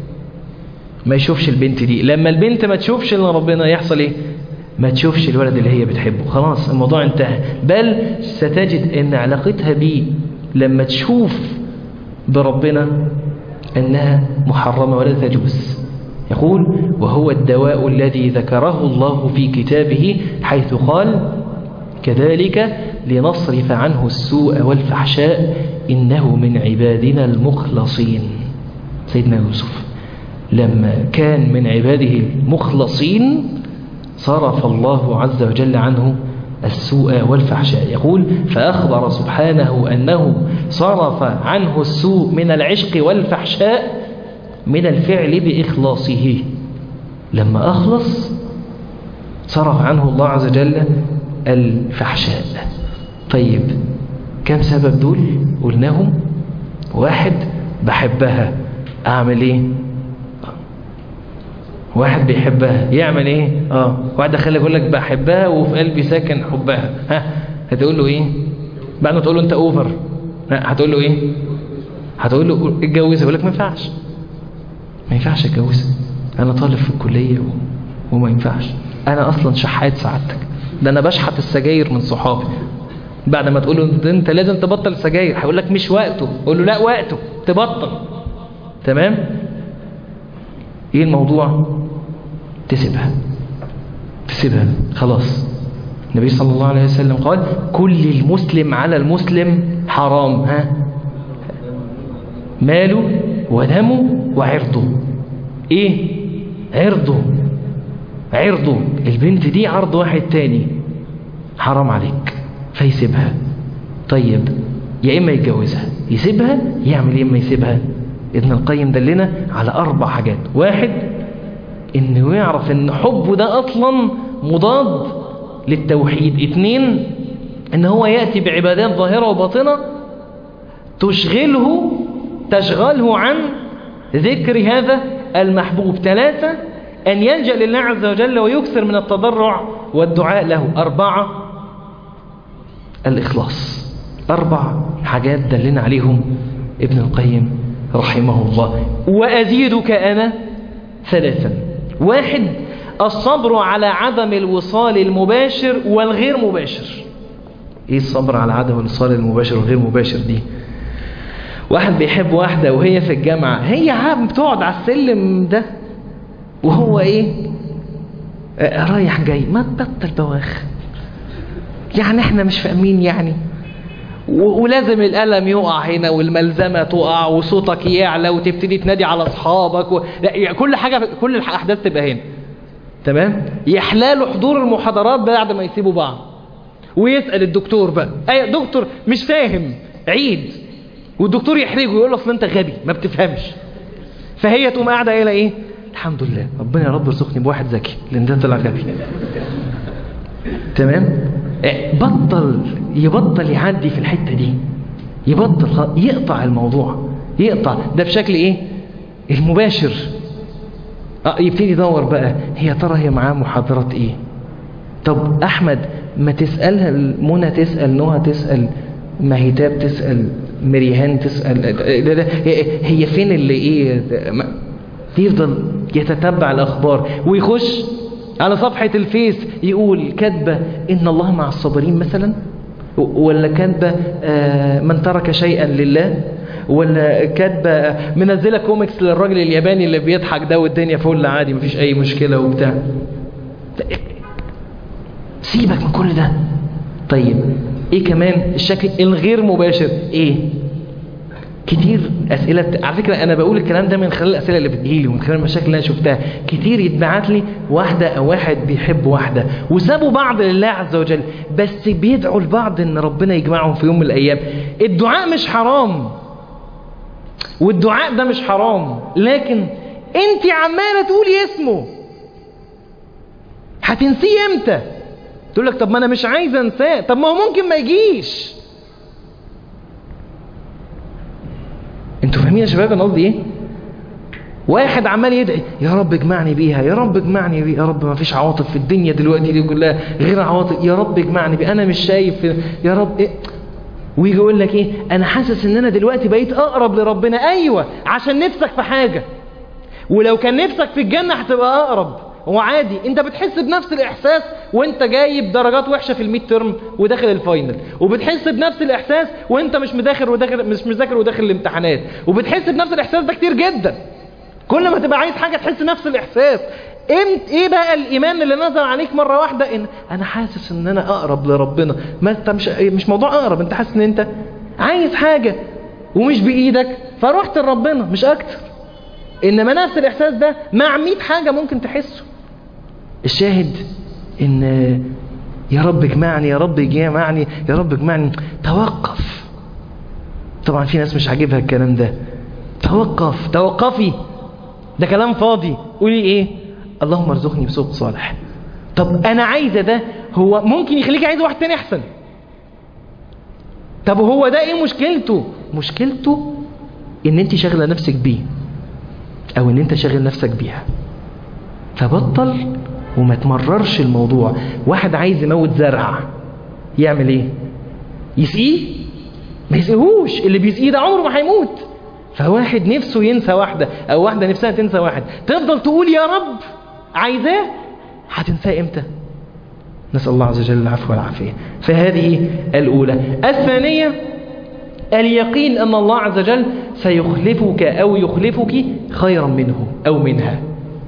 ما يشوفش البنت دي. لما البنت ما تشوفش إلا ربنا يحصل إيه؟ ما تشوفش الولد اللي هي بتحبه. خلاص الموضوع انتهى. بل ستجد أن علاقتها بيه لما تشوف بربنا أنها محرمة ولا تجوز. يقول وهو الدواء الذي ذكره الله في كتابه حيث قال كذلك لنصرف عنه السوء والفحشاء إنه من عبادنا المخلصين. سيدنا يوسف لما كان من عباده المخلصين صرف الله عز وجل عنه السوء والفحشاء. يقول فأخبر سبحانه أنه صرف عنه السوء من العشق والفحشاء من الفعل بإخلاصه. لما أخلص صرف عنه الله عز وجل الفحشاء. طيب كم سبب دول قلناهم؟ 1 بحبها، اعمل ايه؟ 1 بيحبها يعمل ايه؟ واحد دخلك يقول لك بحبها وفي قلبي ساكن حبها، هتقول له ايه؟ بعد ما تقول له انت اوفر، هتقول له ايه؟ هتقول له اتجوزها. يقول لك ما ينفعش اتجوزها، انا طالب في الكليه وما ينفعش، انا اصلا شحات سعادتك، ده انا بشحت السجاير من صحابي. بعد ما تقول له انت لازم تبطل السجاير، هيقول لك مش وقته. قول له لا وقته تبطل. تمام؟ ايه الموضوع؟ تسيبها خلاص. النبي صلى الله عليه وسلم قال كل المسلم على المسلم حرام، ماله ودمه وعرضه. ايه عرضه؟ البنت دي عرض واحد تاني، حرام عليك، فيسيبها. طيب يا اما يتجوزها، يسيبها، يعمل ايه اما يسيبها؟ ابن القيم دلنا على 4 حاجات. 1 انه يعرف ان حبه ده اصلا مضاد للتوحيد. 2 ان هو يأتي بعبادات ظاهرة وباطنة تشغله عن ذكر هذا المحبوب. 3 أن يلجأ لله عز وجل ويكثر من التضرع والدعاء له. 4 الإخلاص. 4 حاجات دلنا عليهم ابن القيم رحمه الله. وأزيدك أنا 3. 1 الصبر على عدم الوصال المباشر والغير مباشر. ايه الصبر على عدم الوصال المباشر والغير مباشر دي؟ 1 بيحب واحدة وهي في الجامعة، هي بتقعد على السلم ده وهو ايه رايح جاي، ما تبطل بواخ يعني، احنا مش فاهمين يعني، ولازم القلم يقع هنا والملزمة تقع وصوتك يعلى وتبتدي تنادي على اصحابك يعني كل حاجة، كل الاحداث تبقى هنا. تمام؟ يحلاله حضور المحاضرات بعد ما يسيبوا بعض، ويسأل الدكتور بقى اي دكتور مش فاهم عيد، والدكتور يحرجه ويقول له اصل انت غبي ما بتفهمش. فهي تقوم قاعده قايله ايه؟ الحمد لله ربنا يا رب يرزقني بواحد ذكي لان ده طلع غبي. تمام؟ يبطل يعدي في الحته دي، يقطع الموضوع، يقطع ده بشكل ايه؟ المباشر. يبتدي يدور بقى هي ترى هي معاه محاضرات ايه. طب احمد ما تسالها، منى تسال، نهى تسال، مهيتاب تسال، مريهان تسال، هي فين اللي ايه. يفضل يتتبع الاخبار ويخش على صفحة الفيس يقول كاتبه ان الله مع الصابرين مثلا، ولا كاتبه من ترك شيئا لله، ولا كاتبه منزله كوميكس للراجل الياباني اللي بيضحك ده والدنيا فل عادي مفيش اي مشكله وبتاع. سيبك من كل ده. طيب ايه كمان الشكل الغير مباشر؟ ايه كتير اسئله، على فكره انا بقول الكلام ده من خلال الاسئله اللي بتجيلي ومن خلال المشاكل اللي انا شفتها. كتير يتبعت لي واحده او واحد بيحب واحده وسابوا بعض لله عز وجل، بس بيدعوا لبعض ان ربنا يجمعهم في يوم من الايام. الدعاء مش حرام، والدعاء ده مش حرام، لكن انت عماله تقولي اسمه، هتنسيه امتى؟ تقول لك طب ما انا مش عايز انساه. طب ما هو ممكن ما يجيش. انتوا فاهمين يا شباب انا قصدي ايه؟ واحد عمال يدعي يا رب اجمعني بيها، يا رب اجمعني بيها، يا رب ما فيش عواطف في الدنيا دلوقتي دي كلها غير عواطف، يا رب اجمعني بيها، انا مش شايف، يا رب إيه؟ ويجي يقول لك ايه؟ انا حاسس ان انا دلوقتي بقيت اقرب لربنا. ايوه عشان نفسك في حاجه، ولو كان نفسك في الجنه هتبقى اقرب. هو عادي انت بتحس بنفس الاحساس وانت جايب درجات وحشه في الميد ترم وداخل الفاينل، وبتحس بنفس الاحساس وانت مش مذاكر وداخل الامتحانات، وبتحس بنفس الاحساس ده كتير جدا. كل ما تبقى عايز حاجه تحس نفس الاحساس. ايه بقى الايمان اللي نزل عليك مره واحده ان انا حاسس ان انا اقرب لربنا؟ ما انت مش موضوع اقرب، انت حاسس ان انت عايز حاجه ومش بايدك فروحت لربنا مش اكتر. انما نفس الاحساس ده مع 100 حاجه ممكن تحسه. الشاهد ان يا رب اجمعني، يا رب اجمعني، يا رب اجمعني. توقف. طبعا في ناس مش عاجبها الكلام ده. توقفي، ده كلام فاضي. قولي ايه؟ اللهم ارزقني بصوت صالح. طب انا عايزه ده، هو ممكن يخليك عايز واحد تاني احسن. طب هو ده ايه مشكلته؟ مشكلته ان انت شاغله نفسك بيه او ان انت شاغل نفسك بيها. فبطل وما تمررش الموضوع. واحد عايز يموت زرع يعمل ايه؟ يسقيه؟ ما يسقيهوش، اللي بيسقيه ده عمره ما هيموت. فواحد نفسه ينسى واحدة او واحدة نفسها تنسى واحد، تفضل تقول يا رب عايزاه، هتنساه امتى؟ نسأل الله عز وجل العفو والعافية. فهذه الأولى. الثانية اليقين أن الله عز وجل سيخلفك أو يخلفك خيرا منه أو منها.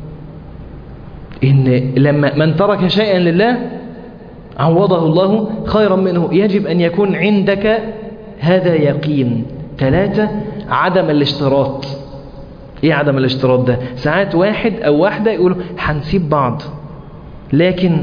إن لما من ترك شيئا لله عوضه الله خيرا منه. يجب أن يكون عندك هذا يقين. 3 عدم الاشتراط. ايه عدم الاشتراط ده؟ ساعات واحد او واحدة يقولوا هنسيب بعض، لكن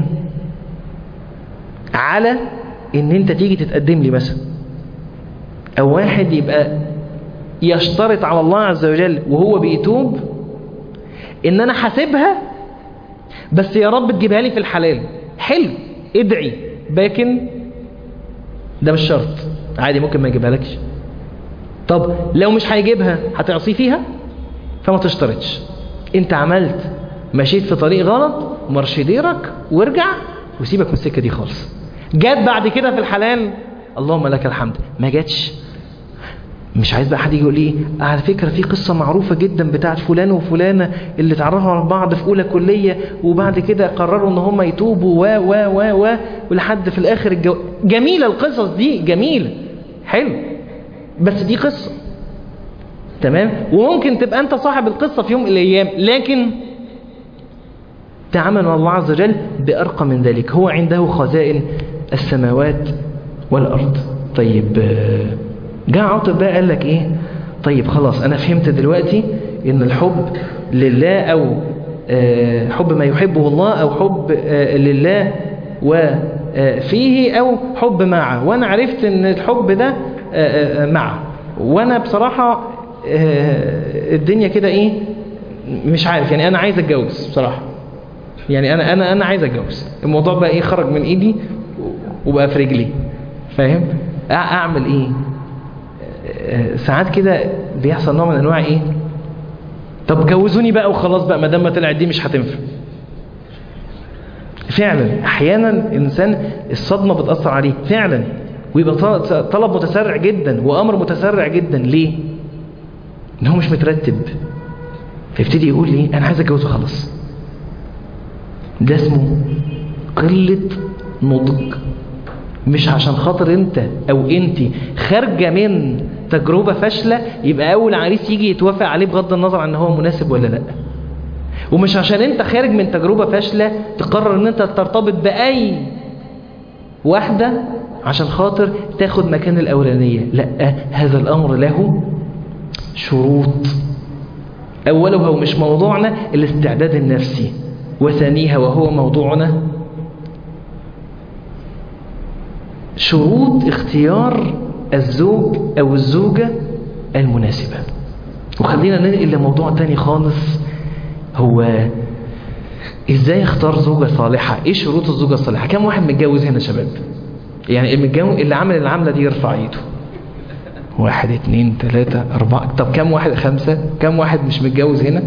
على ان انت تيجي تتقدم لي مثلا، او واحد يبقى يشترط على الله عز وجل وهو بيتوب ان انا حاسبها بس يا رب تجيبها لي في الحلال. حلو، ادعي، لكن ده مش شرط، عادي ممكن ما يجيبها لكش. طب لو مش هيجيبها هتعصي فيها؟ فما تشترطش. انت عملت مشيت في طريق غلط، مرش ديرك وارجع وسيبك من السكه دي خالص. جات بعد كده في الحلال اللهم لك الحمد، ما جاتش مش عايز بقى حد يجي يقول لي على فكره في قصه معروفه جدا بتاعت فلان وفلانه اللي اتعرفوا على بعض في اولى كليه وبعد كده قرروا ان هم يتوبوا و ولحد في الاخر جميله القصص دي، جميله حلو، بس دي قصه تمام، وممكن تبقى انت صاحب القصه في يوم من الايام، لكن تعامل مع الله عز وجل بأرقى من ذلك. هو عنده خزائن السماوات والأرض. طيب جاء عاطف بقى قال لك ايه؟ طيب خلاص انا فهمت دلوقتي ان الحب لله او حب ما يحبه الله او حب لله وفيه او حب معه، وانا عرفت ان الحب ده معه، وانا بصراحة الدنيا كده ايه مش عارف، يعني انا عايز اتجوز بصراحة، يعني انا عايز اتجوز، الموضوع بقى ايه خرج من ايدي وبقى في رجلي، فاهم؟ اعمل ايه؟ ساعات كده بيحصل نوع من انواع ايه، طب جوزوني بقى وخلاص بقى ما دام ما طلعت دي مش هتنفع. فعلا احيانا الانسان الصدمه بتاثر عليه فعلا، ويبقى طلب متسرع جدا وامر متسرع جدا. ليه؟ ان هو مش مترتب، فيبتدي يقول لي انا عايز اتجوز وخلاص. ده اسمه قله نضج، مش عشان خاطر انت او انت خارجه من تجربه فاشله يبقى اول عريس يجي يتوافق عليه بغض النظر عن هو مناسب ولا لا، ومش عشان انت خارج من تجربه فاشله تقرر ان انت ترتبط باي واحده عشان خاطر تاخد مكان الاولانيه. لا، هذا الامر له شروط. اولها ومش موضوعنا الاستعداد النفسي، وثانيها وهو موضوعنا شروط اختيار الزوج او الزوجة المناسبة. وخلينا ننقل لموضوع تاني خالص، هو ازاي اختار زوجة صالحة؟ ايه شروط الزوجة الصالحة؟ كم واحد متجوز هنا شباب؟ يعني المتجوز اللي عمل العملة دي يرفع ايده. 1 2 3 4. طب كم واحد؟ 5. كم واحد مش متجوز هنا؟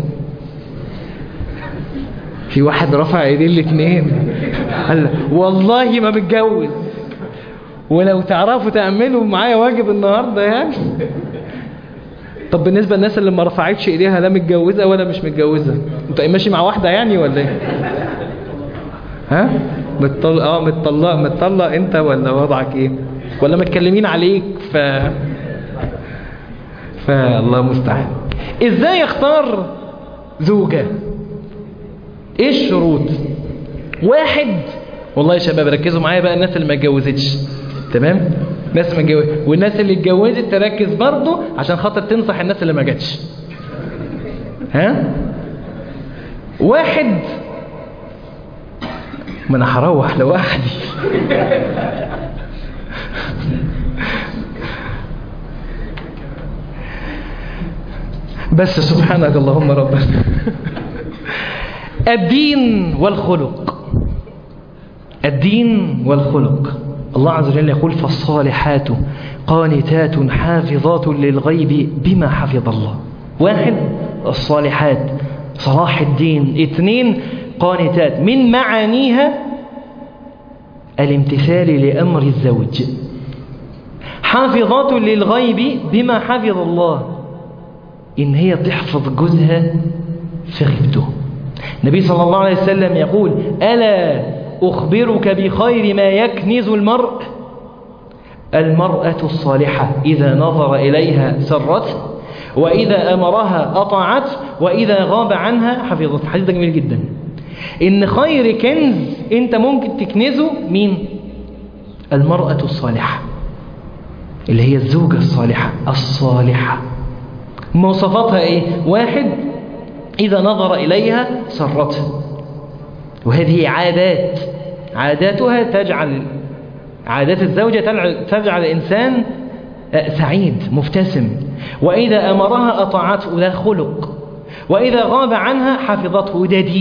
في واحد رفع ايدين الاثنين قال والله ما متجوز، ولو تعرفوا تعملوا معايا واجب النهاردة يعني. طب بالنسبة للناس اللي ما رفعتش ايديها لا متجوزة ولا مش متجوزة، انت ماشي مع واحدة يعني ولا ايه؟ ها؟ متطلق انت ولا وضعك ايه؟ ولا متكلمين عليك فالله مستعان. ازاي يختار زوجة؟ ايه الشروط؟ 1 والله يا شباب ركزوا معايا بقى، الناس اللي ما اتجوزتش تمام، ناس ما اتجوزت والناس اللي اتجوزت تركز برضه عشان خاطر تنصح الناس اللي ما جاتش. ها 1 ما انا هروح لوحدي. بس سبحانك اللهم ربنا. الدين والخلق. الدين والخلق. الله عز وجل يقول فالصالحات قانتات حافظات للغيب بما حفظ الله. 1 الصالحات صلاح الدين. 2 قانتات من معانيها الامتثال لأمر الزوج. حافظات للغيب بما حفظ الله، إن هي تحفظ جوزها في غيبته. النبي صلى الله عليه وسلم يقول ألا أخبرك بخير ما يكنز المرء؟ المرأة الصالحة إذا نظر إليها سرته، وإذا أمرها أطاعته، وإذا غاب عنها حفظته. حديث ده جميل جدا. إن خير كنز أنت ممكن تكنزه مين؟ المرأة الصالحة، اللي هي الزوجة الصالحة. الصالحة مواصفاتها إيه؟ 1 إذا نظر إليها سرته، وهذه عاداتها تجعل عادات الزوجة تجعل الإنسان سعيد مبتسم. وإذا أمرها أطاعته، وده خلق. وإذا غاب عنها حفظته،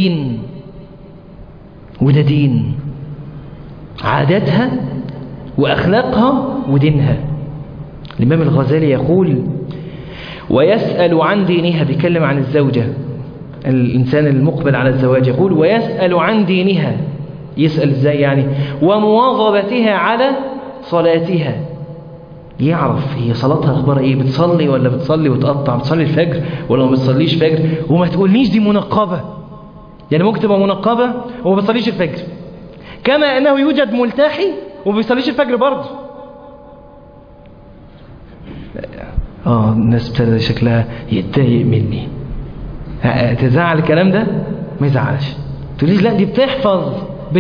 وده دين. عاداتها وأخلاقها ودينها. الإمام الغزالي يقول ويسأل عن دينها، بيتكلم عن الزوجة، الإنسان المقبل على الزواج، يقول ويسأل عن دينها. يسأل إزاي يعني؟ ومواظبتها على صلاتها، يعرف هي صلاتها أخبار إيه، بتصلي ولا بتصلي وتقطع، بتصلي الفجر ولا ما بتصليش فجر. وما تقولنيش دي منقبة، يعني ممكن تبقى منقبة وما بتصليش الفجر، كما أنه يوجد ملتحي وما بيصليش الفجر برضه. الناس ابتدى شكلها يتضايق مني. تزعل الكلام ده؟ ما يزعلش. تقوليش لا دي بتحفظ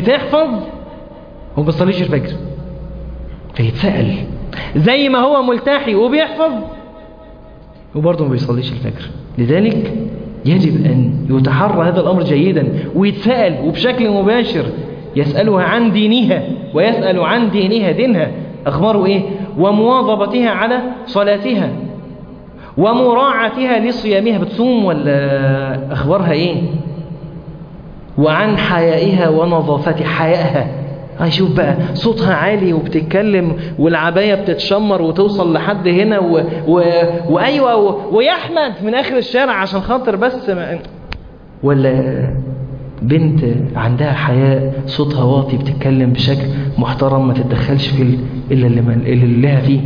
وما بيصليش الفجر، فيتسأل زي ما هو ملتحي وبيحفظ وبرضه ما بيصليش الفجر. لذلك يجب أن يتحرى هذا الأمر جيدا ويتسأل، وبشكل مباشر يسألها عن دينها، ويسأل عن دينها أخباره إيه، ومواظبتها على صلاتها، ومراعاتها لصيامها، بتصوم ولا أخبارها إيه، وعن حيائها ونظافة حيائها. شوف بقى صوتها عالي وبتتكلم والعباية بتتشمر وتوصل لحد هنا وأيوة ويحمد من آخر الشارع عشان خاطر بس ولا بنت عندها حياء صوتها واطي بتتكلم بشكل محترم ما تتدخلش في اللي لها فيه.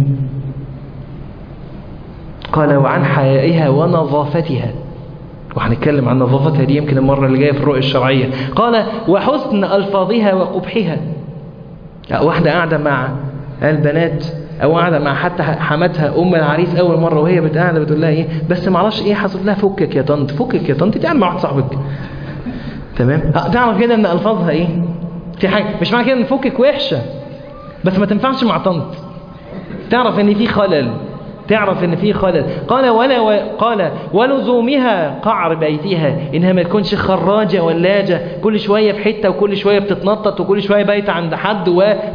قال وعن حيائها ونظافتها، وهنتكلم عن نظافتها دي يمكن المرة اللي جاية في الرؤية الشرعية. قال وحسن ألفاظها وقبحها. واحدة قاعدة مع البنات أو قاعدة مع حتى حماتها أم العريس أول مرة، وهي قاعدة بتقول لها إيه بس معرفش إيه حصل لها، فكك يا طنط تعمل مع واحد صاحبك، تمام. تعرف كده إن ألفاظها إيه في حاجة، مش معنى كده إن فكك وحشة، بس ما تنفعش مع طنط، تعرف إن في خلل. قال ولزومها قعر بيتها، إنها ما تكونش خراجة ولاجة كل شوية في حتة وكل شوية بتتنطط وكل شوية بيت عند حد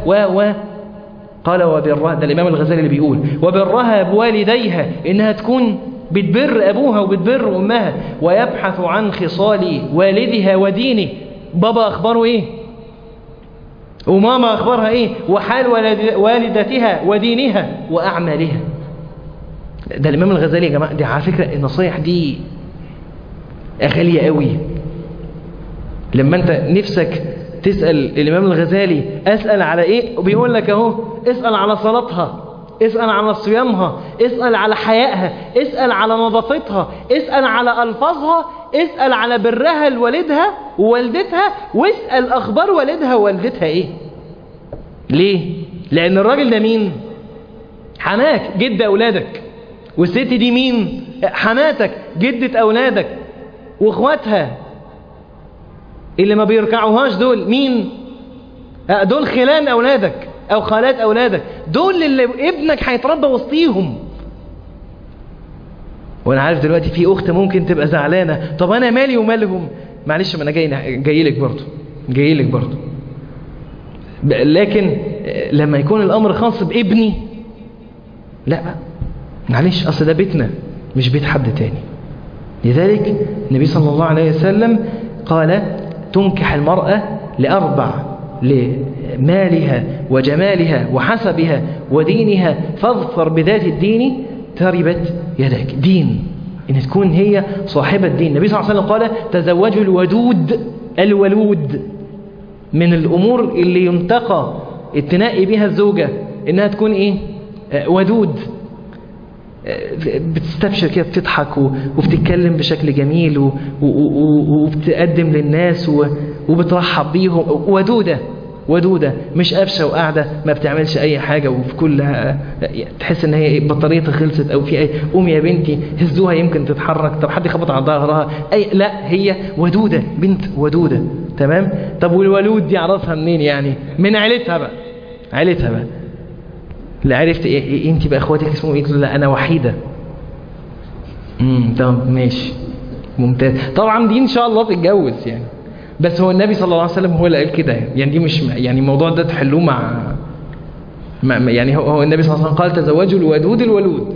قال وبرها، ده الإمام الغزالي اللي بيقول وبرها بوالديها، إنها تكون بتبر أبوها وبتبر أمها، ويبحث عن خصال والدها ودينه. بابا أخباره إيه وماما أخبارها إيه، وحال والدتها ودينها وأعمالها. ده الإمام الغزالي يا جماعة. دي على فكرة النصايح دي غالية قوي. لما أنت نفسك تسأل الإمام الغزالي أسأل على إيه، وبيقول لك أهو اسأل على صلاتها، اسأل على صيامها، اسأل على حيائها، اسأل على نظافتها، اسأل على ألفاظها، اسأل على برها لوالدها ووالدتها، واسأل أخبار والدها ووالدتها إيه. ليه؟ لأن الراجل ده مين؟ حماك جد أولادك، والست دي مين؟ حماتك جدة أولادك، واخواتها اللي ما بيركعوهاش دول مين؟ دول خلان أولادك أو خالات أولادك، دول اللي ابنك هيتربى وسطيهم. وأنا عارف دلوقتي في أخت ممكن تبقى زعلانة، طب أنا مالي ومالهم؟ معلش ما أنا جاي لك برضو. لكن لما يكون الأمر خاص بابني، لا معلش، أصل ده بيتنا مش بيت حد تاني. لذلك النبي صلى الله عليه وسلم قال تنكح المرأة ل4: لمالها وجمالها وحسبها ودينها فاظفر بذات الدين تربت يداك. دين، إن تكون هي صاحبة الدين. النبي صلى الله عليه وسلم قال تزوجوا الودود الولود. من الأمور اللي ينتقى التنائي بها الزوجة إنها تكون إيه؟ ودود، بتستبشر كده، بتضحك وبتتكلم بشكل جميل وبتقدم للناس وبترحب بيهم. ودودة مش قفشة وقاعدة ما بتعملش أي حاجة، وفي كلها تحس إن هي بطاريتها خلصت أو في أي قومي يا بنتي هزوها يمكن تتحرك، طب حد يخبط على ظهرها لا، هي ودودة، بنت ودودة. تمام. طب والولود دي عرفها منين يعني؟ من عيلتها بقى. لا عرفت إيه انت بقى اخواتك اسمهم ايه؟ لا انا وحيدة. طب ماشي ممتاز. طبعا دي ان شاء الله تتجوز يعني، بس هو النبي صلى الله عليه وسلم هو اللي قال كده يعني. دي مش يعني الموضوع ده تحلوه مع يعني هو النبي صلى الله عليه وسلم قال تزوجوا الودود الولود.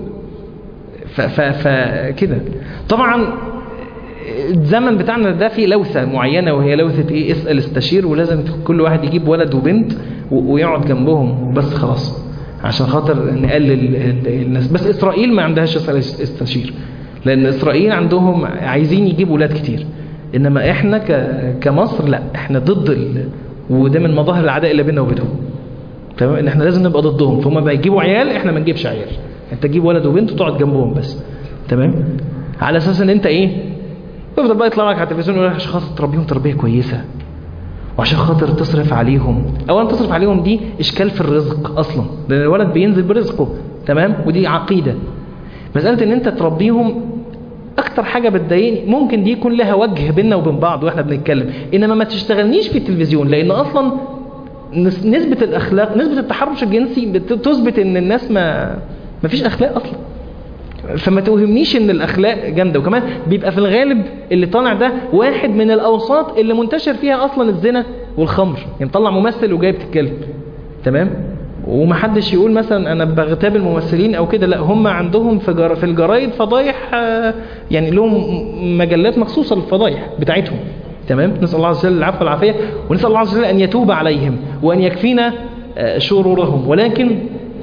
فكده طبعا الزمن بتاعنا ده فيه لوثة معينة، وهي لوثة ايه؟ اسأل استشير، ولازم كل واحد يجيب ولد وبنت ويقعد جنبهم وبس خلاص، عشان خاطر نقلل الناس. بس إسرائيل ما عندهاش اسأل استشير، لأن إسرائيل عندهم عايزين يجيبوا ولاد كتير، إنما إحنا كمصر لا، إحنا ضد وده من مظاهر العداء اللي بيننا وبينهم. تمام، إن إحنا لازم نبقى ضدهم، فهم بيجيبوا عيال إحنا ما نجيبش عيال، أنت تجيب ولد وبنت وتقعد جنبهم بس. تمام، على أساس إن أنت إيه؟ يفضل بقى يطلع لك على التلفزيون يقول لك عشان خاطر تربيهم تربية كويسة، وعشان خاطر تصرف عليهم. أولا تصرف عليهم دي إشكال في الرزق أصلا، لأن الولد بينزل برزقه. تمام، ودي عقيدة. مسألة إن أنت تربيهم أكتر حاجة بتضايقني، ممكن دي يكون لها وجه بيننا وبين بعض وإحنا بنتكلم، إنما ما تشتغلنيش في التلفزيون، لأن أصلا نسبة الأخلاق، نسبة التحرش الجنسي بتثبت إن الناس ما فيش أخلاق أصلا. فما توهمنيش ان الاخلاق جامده. وكمان بيبقى في الغالب اللي طالع ده واحد من الاوساط اللي منتشر فيها اصلا الزنا والخمر، يعني طلع ممثل وجاي بتتكلم. تمام، ومحدش يقول مثلا انا بغتاب الممثلين او كده، لا، هم عندهم في الجرايد فضايح، يعني لهم مجلات مخصوصه للفضايح بتاعتهم. تمام، نسال الله عز وجل العفو والعافيه، ونسال الله عز وجل ان يتوب عليهم وان يكفينا شرورهم. ولكن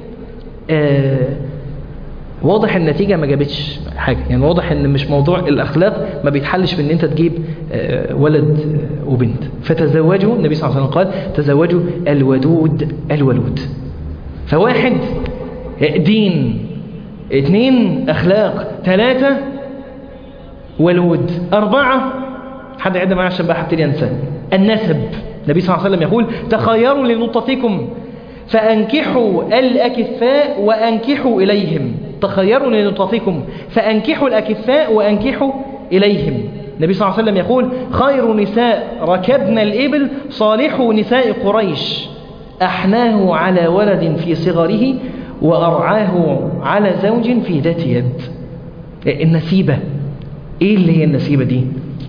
واضح النتيجة ما جابتش حاجة، يعني واضح ان مش موضوع الاخلاق ما بيتحلش في ان انت تجيب ولد وبنت. فتزوجوا، النبي صلى الله عليه وسلم قال تزوجوا الودود الولود. فواحد دين، 2 اخلاق، 3 ولود، 4 حد عد معايا عشان بقى حبتني انسى، النسب. النبي صلى الله عليه وسلم يقول تخيروا لنطفكم فأنكحوا الأكفاء وأنكحوا إليهم. تخيروا لنطفكم فأنكحوا الأكفاء وأنكحوا إليهم. النبي صلى الله عليه وسلم يقول خير نساء ركبنا الإبل صالح نساء قريش، أحناه على ولد في صغره وأرعاه على زوج في ذات يد. النسيبة، إيه اللي هي النسيبة دي؟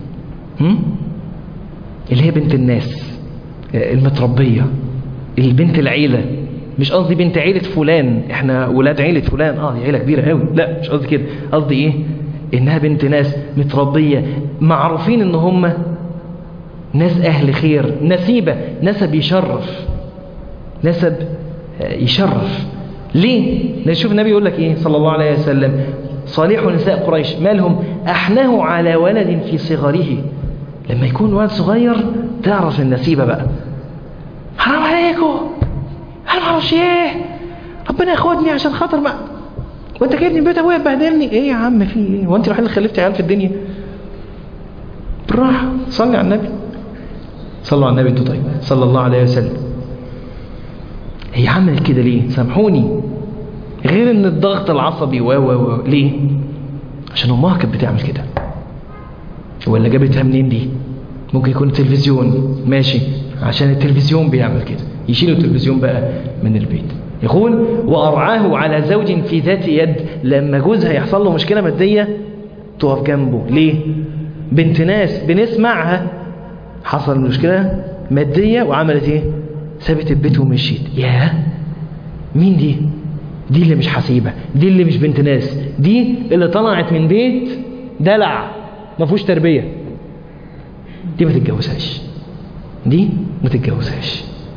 اللي هي بنت الناس المتربية، البنت العيلة. مش قصدي بنت عيلة فلان، احنا ولاد عيلة فلان، دي عيلة كبيرة قوي، لا مش قصدي كده. قصدي ايه؟ انها بنت ناس متربية، معروفين ان هم ناس اهل خير. نسيبة، نسب يشرف، نسب يشرف. ليه؟ نشوف النبي يقول لك ايه صلى الله عليه وسلم صالح نساء قريش مالهم أحناه على ولد في صغره. لما يكون ولد صغير تعرف النسيبة بقى. حرام عليكم، انا ما اعرفش ايه، ربنا ياخدني عشان خاطر ما وانت جايبني من بيت ابويا تبهدلني. ايه يا عم في ايه؟ هو انت الوحيد اللي خلفتي عيال في الدنيا؟ بالراحه، صلي على النبي، صلوا على النبي انتوا. طيب صلى الله عليه وسلم. هي عملت كده ليه؟ سامحوني، غير ان الضغط العصبي ليه؟ عشان امها كانت بتعمل كده. ولا جابتها منين دي؟ ممكن يكون التلفزيون، ماشي، عشان التلفزيون بيعمل كده، يشيلوا التلفزيون بقى من البيت. يقول وأرعاه على زوج في ذات يد. لما جوزها يحصل له مشكلة مادية تقف جنبه. ليه؟ بنت ناس بنسمعها حصل مشكلة مادية وعملت ايه؟ سابت البيت ومشيت. ياه، مين دي؟ دي اللي مش حسيبة، دي اللي مش بنت ناس، دي اللي طلعت من بيت دلع ما فيهوش تربية. دي ما تتجوزهاش، دي ما تتجوزهاش.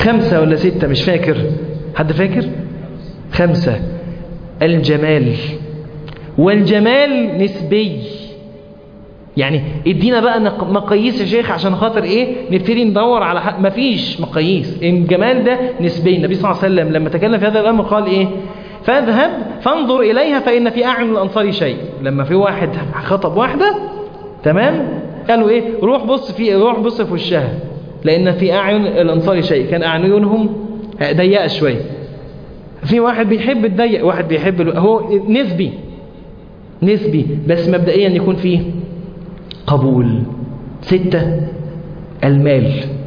5 ولا 6 مش فاكر، حد فاكر؟ 5. الجمال، والجمال نسبي. يعني ادينا بقى مقاييس يا شيخ عشان خاطر ايه نبتدي ندور على مفيش مقاييس. الجمال ده نسبي. النبي صلى الله عليه وسلم لما تكلم في هذا الامر قال ايه؟ فاذهب فانظر اليها فان في اعين الانصار شيء. لما في واحد خطب واحده تمام قالوا ايه؟ روح بص في وشها لان في اعين الانصار شيء. كان اعينهم ضيقه شويه. في واحد بيحب الضيق، واحد بيحب هو نسبي بس مبدئيا يكون فيه قبول. 6 المال،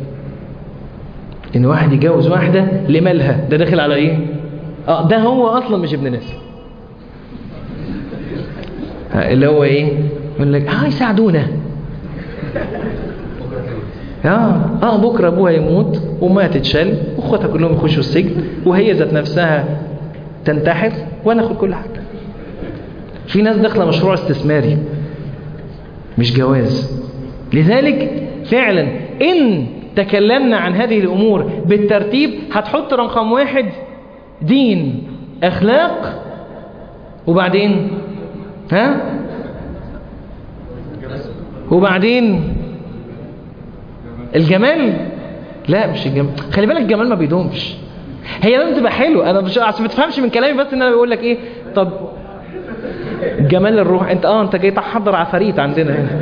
ان واحد يجوز واحدة لمالها، ده داخل على ايه؟ ده هو اصلا مش ابن ناس، اللي هو ايه؟ يقول لك يساعدونا بكرة ابوها يموت وما تتشال واخواتها كلهم يخشوا السجن وهي ذات نفسها تنتحر وانا اخد كل حاجة. في ناس داخله مشروع استثماري مش جواز. لذلك فعلا إن تكلمنا عن هذه الأمور بالترتيب هتحط رقم 1 دين أخلاق، وبعدين وبعدين الجمال. لا مش الجمال، خلي بالك الجمال ما بيدومش. هي لازم تبقى حلو. انا مش عشان ما تفهمش من كلامي بس ان انا بقول لك ايه. طب جمال الروح انت جاي تحضر عفاريت عندنا هنا.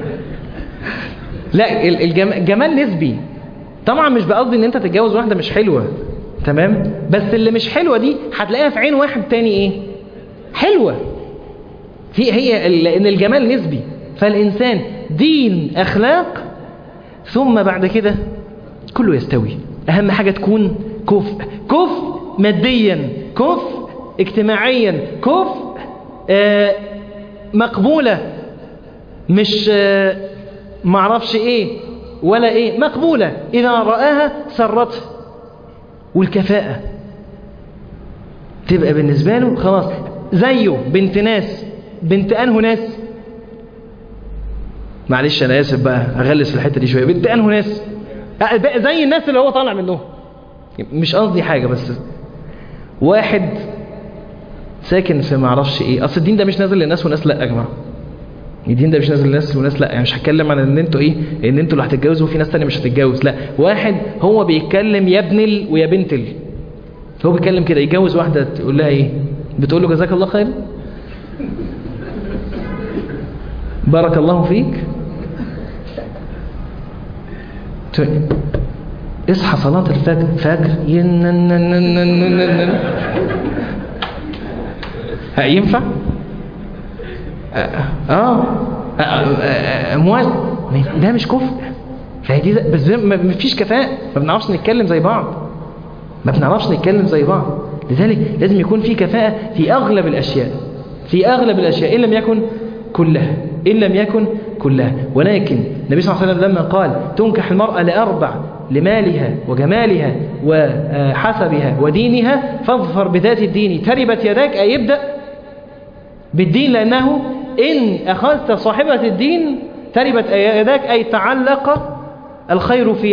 لا الجمال نسبي. طبعا مش بقصدي ان انت تتجوز واحده مش حلوه تمام، بس اللي مش حلوه دي هتلاقيها في عين واحد تاني ايه؟ حلوه. لان الجمال نسبي. فالانسان دين اخلاق ثم بعد كده كله يستوي. اهم حاجه تكون كفء ماديا، كفء اجتماعيا، كفء مقبولة، مش معرفش ايه ولا ايه، مقبولة اذا رآها سرته. والكفاءة تبقى بالنسبة له خلاص زيه بنت ناس. بنت انه ناس، معلش انا اسف بقى هغلس في الحتة دي شوية. بنت انه ناس زي الناس اللي هو طالع منهم. مش قصدي حاجة، بس واحد ساكن في معرفش ايه. اصل الدين ده مش نازل للناس وناس لا يا جماعه. الدين ده مش نازل للناس وناس لا. يعني مش هتكلم عن ان انتوا ايه، ان انتوا اللي هتتجوزوا وفي ناس تانية مش هتتجوز. لا، واحد هو بيتكلم يا ابن ويا بنت هو بيتكلم كده. يتجوز واحده تقول لها ايه؟ بتقول له جزاك الله خير، بارك الله فيك، اصحى صلاه الفجر ينفع؟ اموال. ده مش كفء. فدي بس ما فيش كفاءة. ما بنعرفش نتكلم زي بعض. لذلك لازم يكون في كفاءة في اغلب الاشياء، ان لم يكن كلها. ولكن النبي صلى الله عليه وسلم لما قال تنكح المرأة ل4: لمالها وجمالها وحسبها ودينها فاظفر بذات الدين تربت يداك. أي يبدأ بالدين، لأنه إن أخذت صاحبة الدين تربت يداك، أي تعلق الخير في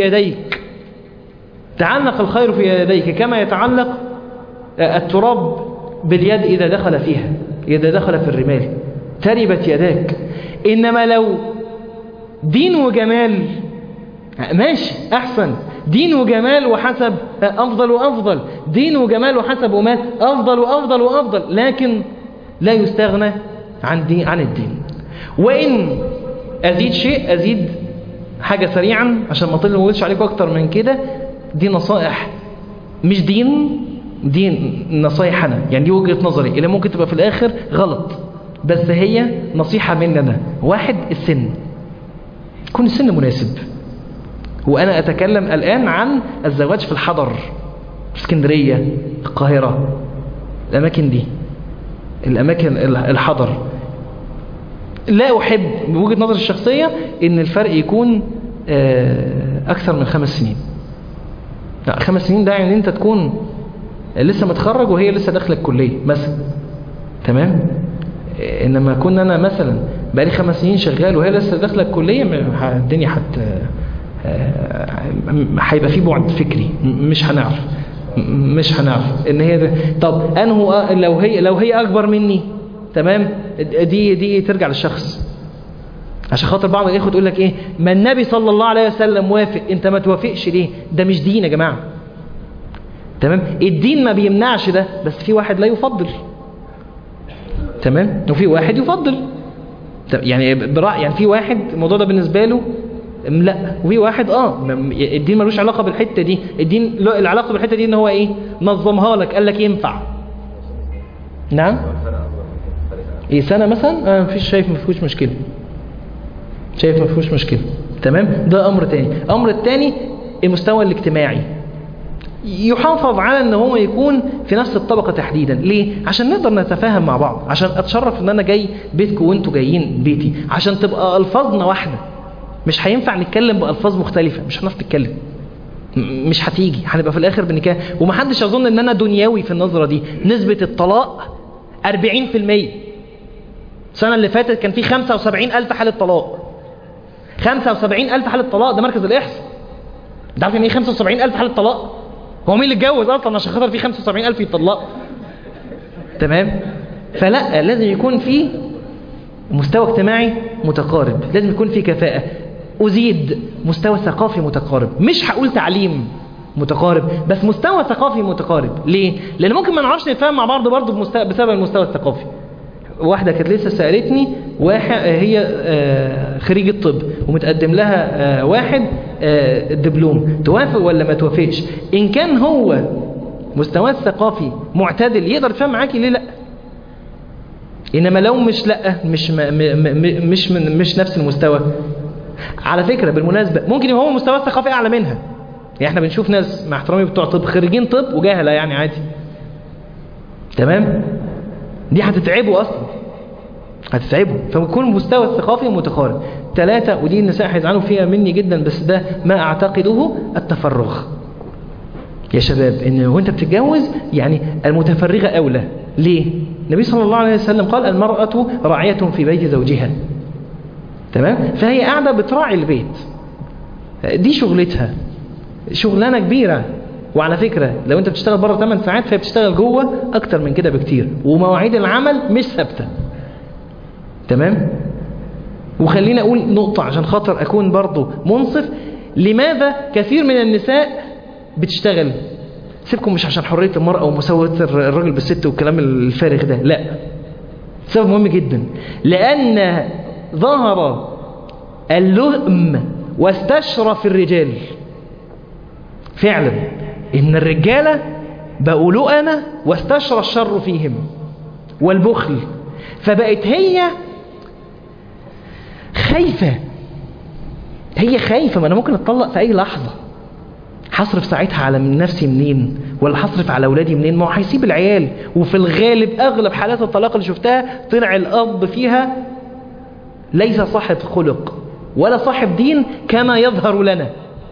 يديك، كما يتعلق التراب باليد إذا دخل في الرمال. تربت يداك. إنما لو دين وجمال ماشي أحسن، دين وجمال وحسب أفضل وأفضل، دين وجمال وحسب ومال أفضل وأفضل وأفضل، لكن لا يستغنى عن الدين. وإن أزيد حاجة سريعا عشان ما أطولش عليكم أكتر من كده. دي نصائح، مش دين نصائح أنا، يعني دي وجهة نظري اللي ممكن تبقى في الآخر غلط، بس هي نصيحة مننا. 1: السن، يكون السن مناسب. وأنا أتكلم الآن عن الزواج في الحضر، في اسكندرية، القاهرة، الأماكن دي، الأماكن الحضر. لا أحب بوجهة نظري الشخصية إن الفرق يكون أكثر من 5 سنين. لا، 5 سنين ده يعني أنت تكون لسه متخرج وهي لسه داخله الكلية مثلا، تمام؟ إنما كنا أنا مثلا بقالي 5 سنين شغال وهي لسه داخله الكلية، الدنيا هيبقى في بعد فكري مش هنعرف ان هي ده. طب انه لو هي اكبر مني تمام، دي ترجع للشخص. عشان خاطر بعض الاخوه تقول لك ايه، ما النبي صلى الله عليه وسلم وافق، انت ما توافقش ليه؟ ده مش دين يا جماعه. تمام، الدين ما بيمنعش ده، بس في واحد لا يفضل. تمام، وفي واحد يفضل. يعني يعني في واحد الموضوع ده بالنسبه له لا، وفي واحد الدين ملوش علاقه بالحته دي. الدين العلاقه بالحته دي ان هو ايه، نظمها لك، قال لك ينفع. نعم، ايه سنه مثلا، مفيش، شايف ما فيهوش مشكله. تمام، ده امر تاني. الامر التاني المستوى الاجتماعي، يحافظ على ان هو يكون في نفس الطبقه تحديدا. ليه؟ عشان نقدر نتفاهم مع بعض، عشان اتشرف ان انا جاي بيتكم وانتوا جايين بيتي، عشان تبقى الفاظنا واحده. مش هينفع نتكلم بألفاظ مختلفة، مش هنعرف نتكلم، مش هتيجي، هنبقى في الآخر بنكاه. ومحدش يظن ان انا دنيوي في النظرة دي. نسبة الطلاق 40%. السنة اللي فاتت كان في 75,000 حالة طلاق. 75,000 حالة طلاق، ده مركز الإحصاء. انت عارف يعني ايه 75,000 حالة طلاق؟ هو مين اللي اتجوز اصلا عشان خاطر في 75,000 يطلقوا؟ تمام، فلا، لازم يكون في مستوى اجتماعي متقارب، لازم يكون في كفاءة. أزيد مستوى ثقافي متقارب، مش هقول تعليم متقارب، بس مستوى ثقافي متقارب. ليه؟ لأن ممكن ما نعرفش نتفاهم مع بعض برضه بسبب المستوى الثقافي. واحدة كانت لسه سألتني، هي خريجة طب ومتقدم لها واحد دبلوم، توافق ولا ما توافقش؟ إن كان هو مستواه الثقافي معتدل يقدر يتفاهم معاكي، ليه لا؟ إنما لو مش لا، مش نفس المستوى. على فكرة بالمناسبة ممكن يبقى هو مستوى الثقافي أعلى منها. يعني احنا بنشوف ناس مع احترامي بتوع طب خريجين طب وجاهلة يعني عادي. تمام، دي هتتعبوا أصلا، هتتعبوا. فبيكون المستوى الثقافي متقارب. 3، ودي النساء هيزعلوا فيها مني جدا، بس ده ما أعتقده، التفرغ يا شباب. إن وانت بتتجوز يعني المتفرغة أولى. ليه؟ النبي صلى الله عليه وسلم قال المرأة راعية في بيت زوجها. تمام، فهي قاعدة بتراعي البيت، دي شغلتها، شغلانة كبيرة. وعلى فكرة لو انت بتشتغل بره 8 ساعات، فهي بتشتغل جوه اكتر من كده بكتير، ومواعيد العمل مش ثابتة. تمام، وخلينا اقول نقطة عشان خاطر اكون برضو منصف. لماذا كثير من النساء بتشتغل؟ سيبكم، مش عشان حرية المرأة ومساواة الرجل بالست والكلام الفارغ ده، لا، سبب مهم جدا. لأن ظهر اللؤم واستشرف الرجال. فعلا إن الرجالة بقوا لؤمة واستشرى الشر فيهم والبخل، فبقت هي خايفة. ما أنا ممكن أتطلق في أي لحظة، هصرف ساعتها على من نفسي منين؟ ولا هصرف على أولادي منين؟ ما هو هيسيب العيال. وفي الغالب أغلب حالات الطلاق اللي شفتها طلع الأب فيها ليس صاحب خلق ولا صاحب دين كما يظهر لنا.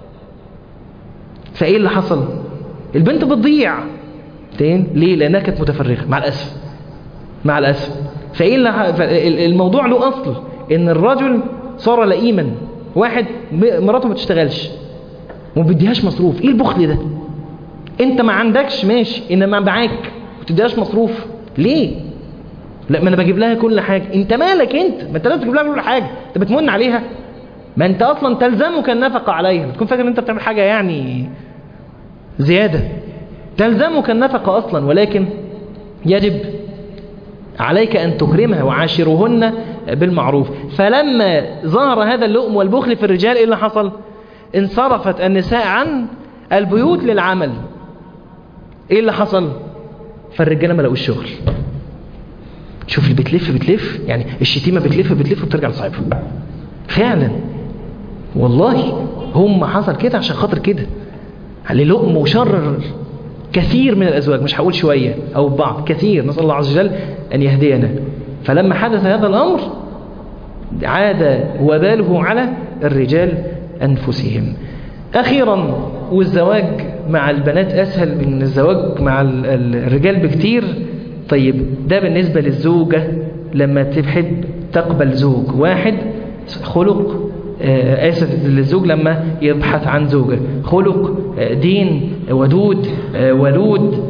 فإيه اللي حصل؟ البنت بتضيع. ليه؟ لأنها كانت متفرغة، مع الأسف. فإيه اللي الموضوع له أصل، إن الرجل صار لئيما. واحد مراته ما بتشتغلش وما بيديهاش مصروف، ايه البخل ده؟ انت ما عندكش ماشي، انما معاك ما بتديهاش مصروف ليه؟ لا، ما انا بجيب لها كل حاجه. انت مالك انت؟ ما انت لازم تجيب لها كل حاجه، انت بتمن عليها؟ ما انت اصلا تلزمك النفقه عليها. تكون فاكر ان انت بتعمل حاجه يعني زياده، تلزمك النفقه اصلا، ولكن يجب عليك ان تكرمها وعاشرهن بالمعروف. فلما ظهر هذا اللؤم والبخل في الرجال، ايه اللي حصل؟ انصرفت النساء عن البيوت للعمل. ايه اللي حصل؟ فالرجاله ما لقوش شغل. شوف اللي بتلف يعني الشتيمه بتلف وبترجع لصاحبها. فعلا والله هم حصل كده عشان خاطر كده، للؤم وشر كثير من الازواج، مش هقول شويه او بعض، كثير، نسال الله عز وجل ان يهدينا. فلما حدث هذا الامر عاد وباله على الرجال أنفسهم. أخيرا، والزواج مع البنات أسهل من الزواج مع الرجال بكتير. طيب ده بالنسبة للزوجة لما تحب تقبل زوج واحد خلق آسف للزوج لما يبحث عن زوجة، خلق، دين، ودود، ولود،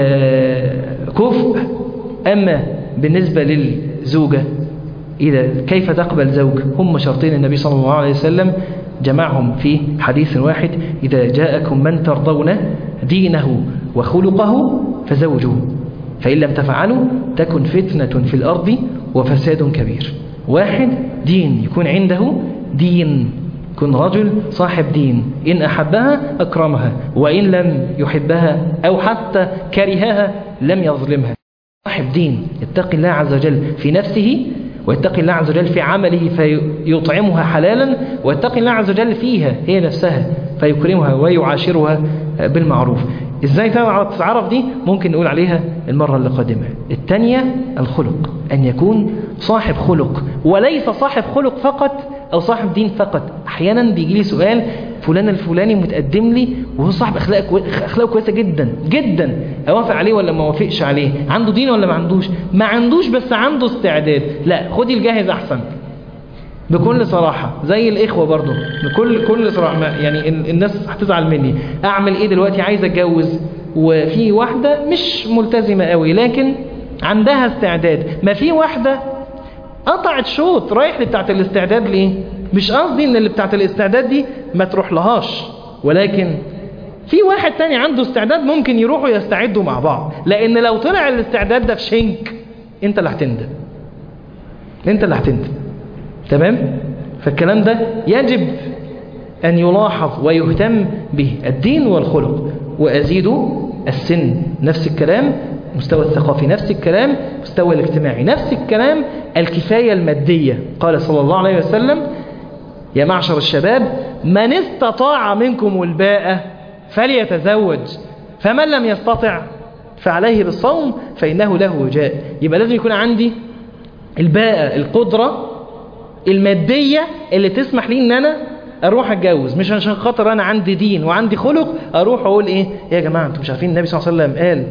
كفء. أما بالنسبة للزوجة كيف تقبل زوج؟ هم شرطين النبي صلى الله عليه وسلم جمعهم في حديث واحد: إذا جاءكم من ترضون دينه وخلقه فزوجوه، فإن لم تفعلوا تكن فتنة في الأرض وفساد كبير. واحد دين، يكون عنده دين، يكون رجل صاحب دين، إن أحبها أكرمها، وإن لم يحبها أو حتى كرهها لم يظلمها. صاحب دين يتقي الله عز وجل في نفسه، ويتقي الله عز وجل في عمله فيطعمها حلالا، ويتقي الله عز وجل فيها هي نفسها فيكرمها ويعاشرها بالمعروف. ازاي تعرف دي؟ ممكن نقول عليها المرة اللي قادمة. الثانية الخلق، أن يكون صاحب خلق، وليس صاحب خلق فقط أو صاحب دين فقط. أحيانا بيجي لي سؤال: فلان الفلاني متقدم لي وهو صاحب أخلاقه كويسة جدا جدا، أوافق عليه ولا ما أوافقش عليه؟ عنده دين ولا ما عندوش؟ ما عندوش بس عنده استعداد. لا، خدي الجاهز أحسن، بكل صراحة، زي الإخوة برضو، بكل صراحة. يعني الناس هتزعل مني. أعمل إيه دلوقتي؟ عايز أتجوز، وفي واحدة مش ملتزمة قوي لكن عندها استعداد. ما في واحدة قطعت شوط رايح لبتاعة الاستعداد. ليه؟ مش قصدي ان اللي بتاعة الاستعداد دي ما تروح لهاش، ولكن في واحد تاني عنده استعداد ممكن يروحوا يستعدوا مع بعض. لان لو طلع الاستعداد ده في شنك انت اللي هتندم، انت اللي هتندم. تمام؟ فالكلام ده يجب أن يلاحظ ويهتم به، الدين والخلق. وأزيدوا السن نفس الكلام، مستوى الثقافي نفس الكلام، مستوى الاجتماعي نفس الكلام، الكفاية المادية. قال صلى الله عليه وسلم: يا معشر الشباب من استطاع منكم الباءة فليتزوج، فمن لم يستطع فعليه بالصوم فإنه له وجاء. يبقى لازم يكون عندي الباءة، القدرة المادية اللي تسمح لي ان انا اروح اتجوز، مش عشان خاطر انا عندي دين وعندي خلق اروح اقول ايه يا جماعة انتم مش عارفين النبي صلى الله عليه وسلم قال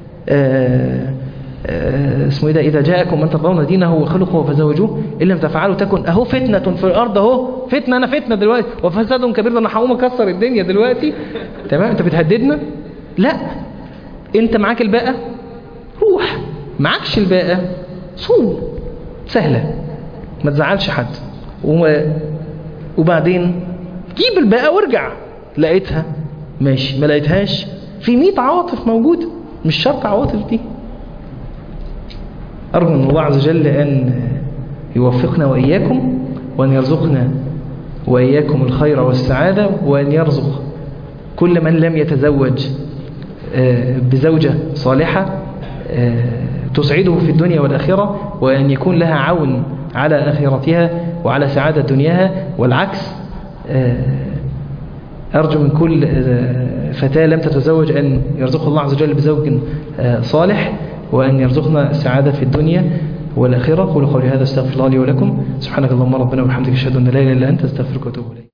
اسمه ايه ده: اذا جاءكم من ترضون دينه وخلقه فزوجوه، ان لم تفعلوا تكن اهو فتنة في الارض. اهو فتنة، انا فتنة دلوقتي، وفساد كبير، ده انا هقوم اكسر الدنيا دلوقتي. تمام؟ انت بتهددنا؟ لا، انت معاك الباقة روح، معاكش الباقة صوم، سهلة، ما تزعلش حد. وبعدين جيب الباقة وارجع، لقيتها ماشي، ما لقيتهاش في 100 عواطف موجودة، مش شرط عواطف دي. أرجو من الله عز وجل أن يوفقنا وإياكم، وأن يرزقنا وإياكم الخير والسعادة، وأن يرزق كل من لم يتزوج بزوجة صالحة تسعده في الدنيا والآخرة، وأن يكون لها عون على آخرتها وعلى سعادة دنياها، والعكس. أرجو من كل فتاة لم تتزوج أن يرزقها الله عز وجل بزوج صالح، وأن يرزقنا السعادة في الدنيا والآخرة. قولوا قولي هذا، استغفر الله لي ولكم. سبحانك اللهم ربنا وبحمدك، أشهد أن لا إله إلا أنت، استغفرك وأتوب إليك.